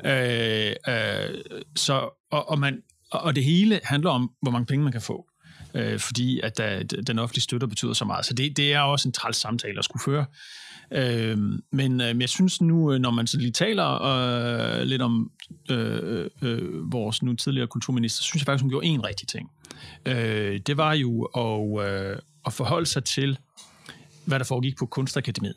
Uh, uh, så, og, og, man, og det hele handler om, hvor mange penge man kan få. Uh, fordi at der, den offentlige støtte betyder så meget. Så det, det er også en træls samtale at skulle føre. Øh, men øh, jeg synes nu, når man så lige taler øh, lidt om øh, øh, vores nu tidligere kulturminister, synes jeg faktisk, hun gjorde en rigtig ting. Øh, det var jo at, øh, at forholde sig til, hvad der foregik på Kunstakademiet.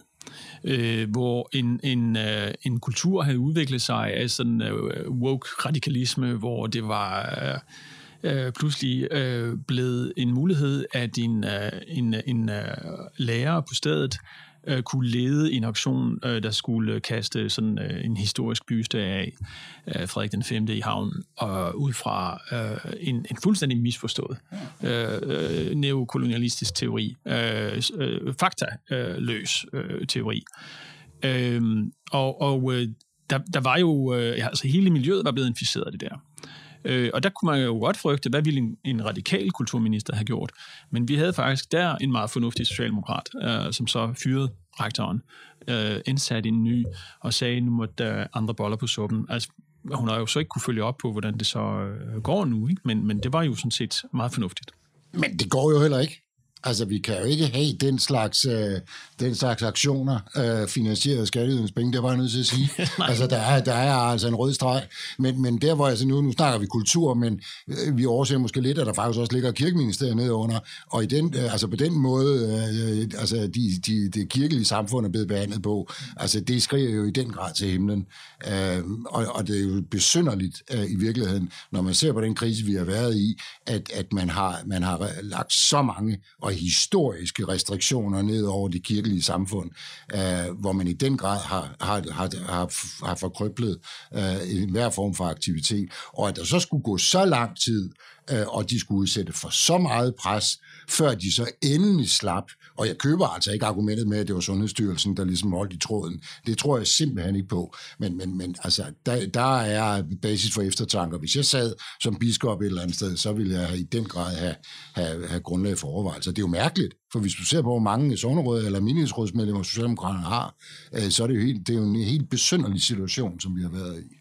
Øh, hvor en, en, øh, en kultur havde udviklet sig af sådan øh, woke-radikalisme, hvor det var... Øh, Øh, pludselig øh, blevet en mulighed, at en, øh, en, en øh, lærer på stedet øh, kunne lede en aktion, øh, der skulle kaste sådan øh, en historisk byste af øh, Frederik den femte i havnen, og ud fra øh, en, en fuldstændig misforstået øh, øh, neokolonialistisk teori, øh, øh, faktaløs øh, teori. Øh, og og øh, der, der var jo, øh, ja, altså hele miljøet var blevet inficeret af det der. Øh, og der kunne man jo godt frygte, hvad ville en, en radikal kulturminister have gjort. Men vi havde faktisk der en meget fornuftig socialdemokrat, øh, som så fyrede rektoren, øh, indsatte en ny og sagde, nu måtte der andre boller på suppen. Altså, hun har jo så ikke kunne følge op på, hvordan det så øh, går nu, ikke? Men, men det var jo sådan set meget fornuftigt. Men det går jo heller ikke. Altså, vi kan jo ikke have den slags, øh, den slags aktioner øh, finansieret af skatteydernes penge, det var jeg nødt til at sige. Altså, der er, der er altså en rød streg. Men, men der, hvor altså nu, nu snakker vi kultur, men øh, vi overser måske lidt, at der faktisk også ligger kirkeministeriet nede under. Og i den, øh, altså på den måde, øh, altså de, de, det kirkelige samfund er blevet behandlet på, altså det skriger jo i den grad til himlen. Øh, og, og det er jo besynderligt øh, i virkeligheden, når man ser på den krise, vi har været i, at, at man, har, man har lagt så mange og historiske restriktioner ned over det kirkelige samfund, øh, hvor man i den grad har, har, har, har, har forkryblet øh, en hver form for aktivitet. Og at der så skulle gå så lang tid, øh, og de skulle udsætte for så meget pres, før de så endelig slap. Og jeg køber altså ikke argumentet med, at det var Sundhedsstyrelsen, der ligesom holdt i tråden. Det tror jeg simpelthen ikke på. Men, men, men altså, der, der er basis for eftertanker. Hvis jeg sad som biskop et eller andet sted, så ville jeg i den grad have, have, have grundlag for overvejelser. Det er jo mærkeligt, for hvis du ser på, hvor mange sogneråd eller menighedsrådsmedlemmer Socialdemokraterne har, så er det jo, helt, det er jo en helt besynderlig situation, som vi har været i.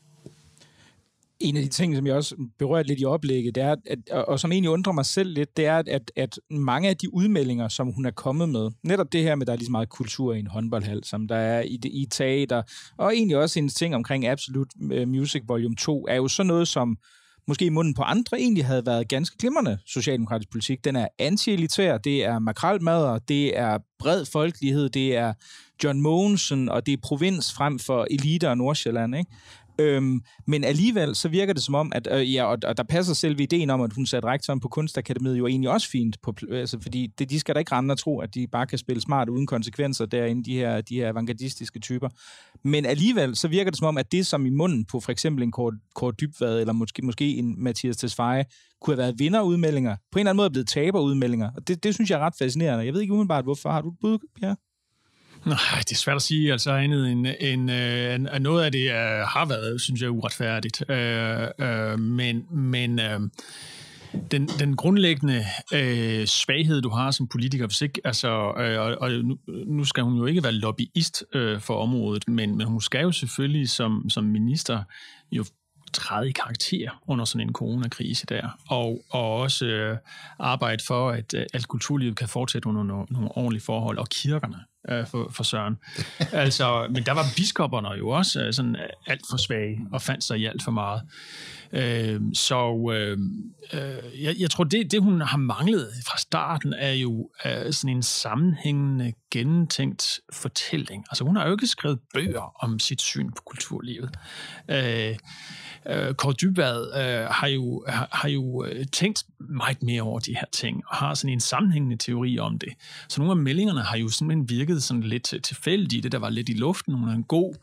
En af de ting, som jeg også berørte lidt i oplægget, det er, at, og som egentlig undrer mig selv lidt, det er, at, at mange af de udmeldinger, som hun er kommet med, netop det her med, at der er lige så meget kultur i en håndboldhal, som der er i, i teater, og egentlig også en ting omkring Absolute Music Volume to, er jo sådan noget, som måske i munden på andre egentlig havde været ganske glimrende socialdemokratisk politik. Den er anti-elitær, det er makrelmadder, det er bred folkelighed, det er John Mogensen, og det er provins frem for elite og Nordsjælland, ikke? Øhm, men alligevel så virker det som om, at øh, ja, og, og der passer selv ideen om, at hun satte rektoren på Kunstakademiet jo egentlig også fint på, altså, fordi det, de skal da ikke rende og tro, at de bare kan spille smart uden konsekvenser derinde, de her, de her avantgardistiske typer. Men alligevel så virker det som om, at det som i munden på for eksempel en Kåre, Kåre Dybvad, eller måske, måske en Mathias Tesfaye, kunne have været vinderudmeldinger, på en eller anden måde er blevet taberudmeldinger, og det, det synes jeg er ret fascinerende. Jeg ved ikke umiddelbart, hvorfor. Har du et bud, Pierre? Nej, det er svært at sige, altså andet end, end øh, noget af det øh, har været, synes jeg, uretfærdigt. Øh, øh, men men øh, den, den grundlæggende øh, svaghed, du har som politiker, hvis ikke, altså, øh, og, og nu, nu skal hun jo ikke være lobbyist øh, for området, men, men hun skal jo selvfølgelig som, som minister jo træde i karakter under sådan en coronakrise der, og, og også øh, arbejde for, at øh, alt kulturlivet kan fortsætte under nogle, nogle ordentlige forhold, og kirkerne øh, for, for søren. Altså, men der var biskopperne jo også øh, sådan alt for svage, og fandt sig i alt for meget. Øh, så øh, øh, jeg, jeg tror, det, det hun har manglet fra starten, er jo øh, sådan en sammenhængende, gennemtænkt fortælling. Altså, hun har jo ikke skrevet bøger om sit syn på kulturlivet. Øh, Uh, Kåre Dybvad uh, har jo, har, har jo uh, tænkt meget mere over de her ting, og har sådan en sammenhængende teori om det. Så nogle af meldingerne har jo simpelthen virket sådan lidt tilfældigt, det der var lidt i luften. Hun er en god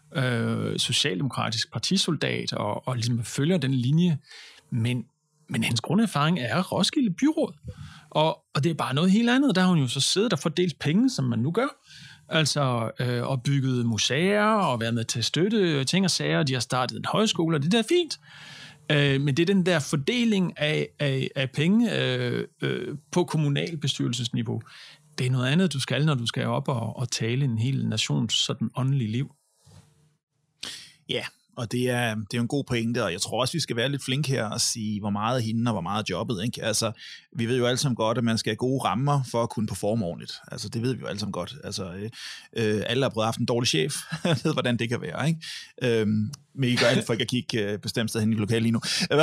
uh, socialdemokratisk partisoldat, og, og ligesom følger den linje, men, men hendes grunderfaring er Roskilde Byråd, og, og det er bare noget helt andet. Der har hun jo så siddet og fordelt penge, som man nu gør, altså øh, og bygget museer og været med til at støtte ting og sager. De har startet en højskole, og det der er fint. Øh, men det er den der fordeling af, af, af penge øh, øh, på kommunalbestyrelsesniveau. Det er noget andet, du skal, når du skal op og, og tale en hel nations sådan åndelige liv. Ja, og det er, det er jo en god pointe, og jeg tror også, vi skal være lidt flinke her og sige, hvor meget hende og hvor meget jobbet. Ikke? Altså, vi ved jo alle sammen godt, at man skal have gode rammer for at kunne performe ordentligt. Altså, det ved vi jo alle sammen godt. Altså, øh, alle har prøvet at have en dårlig chef, ved, hvordan det kan være. Ikke? Øhm, men I gør alt for ikke at kigge øh, bestemt sted hen i lokalet lige nu. Nej,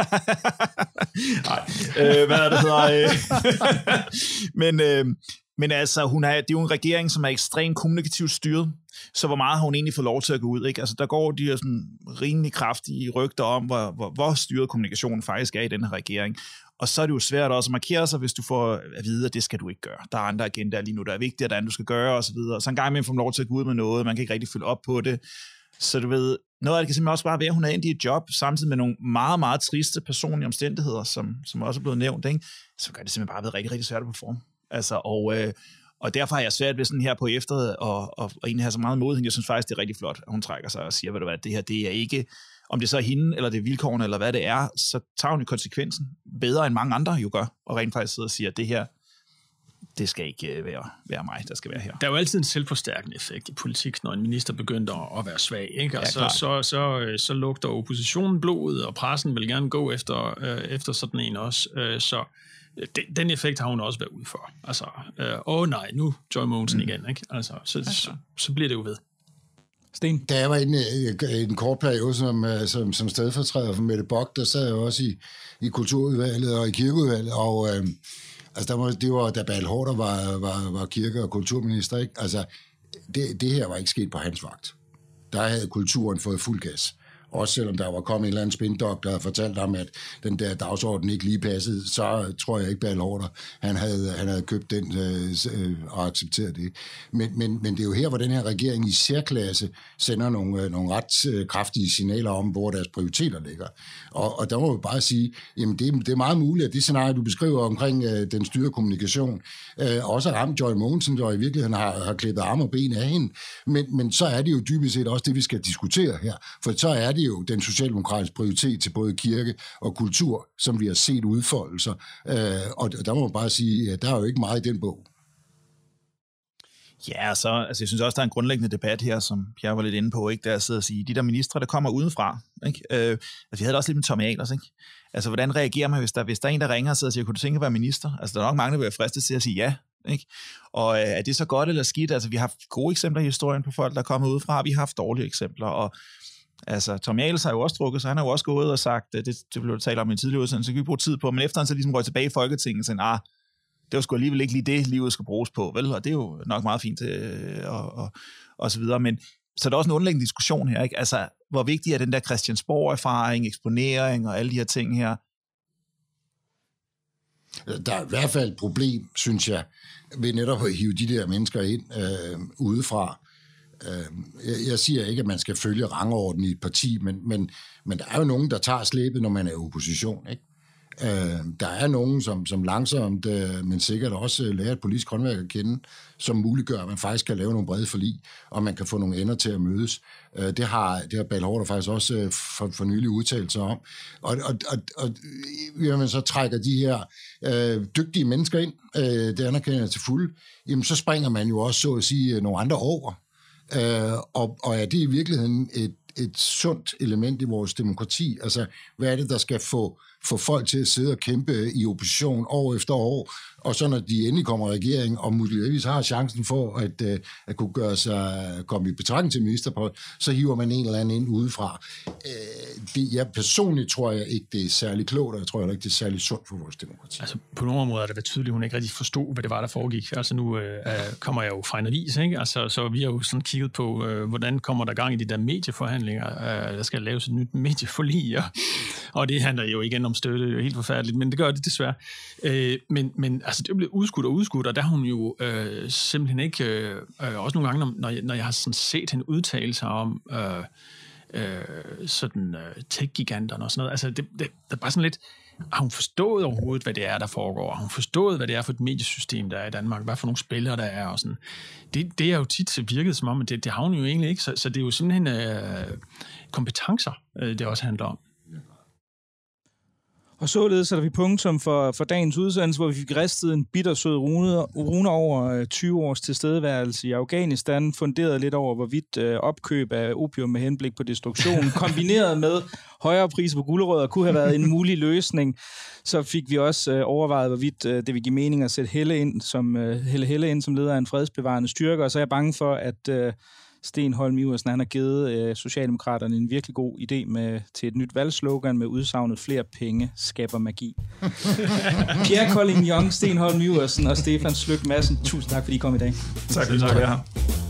øh, hvad er det hedder? men... Øh, Men altså, hun er, det er jo en regering, som er ekstremt kommunikativt styret, så hvor meget har hun egentlig fået lov til at gå ud? Ikke? Altså, der går de her sådan rimelig kraftige rygter om, hvor, hvor, hvor styret kommunikationen faktisk er i den her regering. Og så er det jo svært også at markere sig, hvis du får at vide, at det skal du ikke gøre. Der er andre agendaer lige nu, der er vigtige, der er andet, du skal gøre, osv. Så, så en gang imellem får man lov til at gå ud med noget, man kan ikke rigtig følge op på det. Så du ved, noget af det kan simpelthen også bare være, at hun er endt i et job, samtidig med nogle meget, meget triste personlige omstændigheder, som, som også er blevet nævnt, ikke? Så gør det simpelthen bare været rigtig, rigtig svært at performe. Altså, og, øh, og derfor har jeg svært ved sådan her på efteråret, og, og, og egentlig have så meget mod hende. Jeg synes faktisk, det er rigtig flot, at hun trækker sig og siger, ved du hvad, det her, det er ikke, om det så er hende, eller det er vilkårene, eller hvad det er, så tager hun i konsekvensen bedre end mange andre jo gør, og rent faktisk sidder og siger, at det her, det skal ikke være, være mig, der skal være her. Der er jo altid en selvforstærkende effekt i politik, når en minister begynder at være svag, ikke? Altså, Ja, så, så, så lugter oppositionen blodet, og pressen vil gerne gå efter, øh, efter sådan en også, øh, så den effekt har hun også været ude for. Altså, øh, åh nej, nu Joy Mogensen igen, ikke? Altså, så, så, så bliver det jo ved. Sten? Da jeg var inde i en kort periode som, som, som stedfortræder for Mette Bock, der sad jeg også i, i kulturudvalget og i kirkeudvalget, og øh, altså, der var, det var, da Bertel Haarder var, var, var kirke- og kulturminister, ikke? Altså, det, det her var ikke sket på hans vagt. Der havde kulturen fået fuld gas. Også selvom der var kommet en eller anden spindok, der havde fortalt ham, at den der dagsorden ikke lige passede, så tror jeg ikke, Bertel Haarder, han havde, han havde købt den øh, og accepteret det. Men, men, men det er jo her, hvor den her regering i særklasse sender nogle, øh, nogle ret øh, kraftige signaler om, hvor deres prioriteter ligger. Og, og der må vi bare sige, jamen det, det er meget muligt, at det scenarie, du beskriver omkring øh, den styrede kommunikation, øh, også har ramt Joy Mogensen, der i virkeligheden har, har klippet arme og ben af hende. Men, men så er det jo dybest set også det, vi skal diskutere her. For så er det jo den socialdemokratiske prioritet til både kirke og kultur, som vi har set udfoldelser. Øh, og der må man bare sige, at der er jo ikke meget i den bog. Ja, så, altså jeg synes også, der er en grundlæggende debat her, som jeg var lidt inde på, ikke? Der jeg sidder og siger, de der ministre, der kommer udenfra, ikke? Øh, altså vi havde det også lidt med Tommy Ahlers, ikke? Altså hvordan reagerer man, hvis der, hvis der er en, der ringer og sidder og siger, kunne du tænke at være minister? Altså der er nok mange, der vil være fristet til at sige ja, ikke? Og øh, er det så godt eller skidt? Altså vi har haft gode eksempler i historien på folk, der er kommet udefra, vi har haft dårlige eksempler, og altså, Tommy Ahlers har jo også drukket, så han har jo også gået og sagt, det, det blev talt om i en tidligere udsendelse, så kan vi bruge tid på, men efter han så ligesom røg tilbage i Folketinget, så ah, det var sgu alligevel ikke lige det, livet skal bruges på, vel? Og det er jo nok meget fint, øh, og, og, og så videre, men så er der også en underliggende diskussion her, ikke? Altså, hvor vigtig er den der Christiansborg-erfaring, eksponering og alle de her ting her? Der er i hvert fald et problem, synes jeg, ved netop at hive de der mennesker ind øh, udefra. Jeg siger ikke, at man skal følge rangorden i et parti, men, men, men der er jo nogen, der tager slæbet, når man er i opposition, ikke? Der er nogen, som, som langsomt, men sikkert også lærer et politisk håndværk at kende, som muliggør, at man faktisk kan lave nogle brede forlig, og man kan få nogle ender til at mødes. Det har, det har Bertel Haarder faktisk også for, for nylig udtalt sig om. Og, og, og, og når man så trækker de her øh, dygtige mennesker ind, øh, det anerkender jeg til fulde, jamen så springer man jo også, så at sige, nogle andre over. Uh, og, og er det i virkeligheden et, et sundt element i vores demokrati? Altså, hvad er det, der skal få, få folk til at sidde og kæmpe i opposition år efter år, og så når de endelig kommer i regering, og muligvis har chancen for at, uh, at kunne gøre sig, komme i betragtning til ministerpost, så hiver man en eller anden ind udefra. Uh, det, jeg personligt tror jeg ikke, det er særlig klogt, og jeg tror heller ikke, det er særlig sundt for vores demokrati. Altså, på nogle områder er det tydeligt, at hun ikke rigtig forstod, hvad det var, der foregik. Altså, nu øh, kommer jeg jo fra en avis, ikke? Altså, så vi har jo sådan kigget på, øh, hvordan kommer der gang i de der medieforhandlinger. Øh, der skal laves et nyt medieforlig, og, og det handler jo igen om støtte, det er jo helt forfærdeligt, men det gør det desværre. Øh, men, men altså, det er blevet udskudt og udskudt, og der har hun jo øh, simpelthen ikke, øh, også nogle gange, når jeg, når jeg har sådan set hende udtale sig om øh, øh, sådan øh, tech-giganterne og sådan noget, altså, det, det, det er bare sådan lidt, har hun forstået overhovedet, hvad det er, der foregår? Har hun forstået, hvad det er for et mediesystem, der er i Danmark? Hvad for nogle spillere, der er? Og sådan. Det, det er jo tit virket som om, at det, det har hun jo egentlig ikke. Så, så det er jo simpelthen øh, kompetencer, øh, det også handler om. Og således sætter vi punktum for, for dagens udsendelse, hvor vi fik ristet en bittersød rune, rune over tyve års tilstedeværelse i Afghanistan, funderet lidt over, hvorvidt øh, opkøb af opium med henblik på destruktion, kombineret med højere priser på gulerødder, kunne have været en mulig løsning. Så fik vi også øh, overvejet, hvorvidt øh, det vil give mening at sætte Helle ind som, øh, Helle Helle ind som leder af en fredsbevarende styrke, og så er jeg bange for, at øh, Steen Holm Iversen, han har givet øh, Socialdemokraterne en virkelig god idé med, til et nyt valgslogan med udsagnet flere penge skaber magi. Pierre Kolding Young, Steen Holm Iversen og Stefan Sløk Madsen, tusind tak, fordi I kom i dag. Tak, fordi I var her.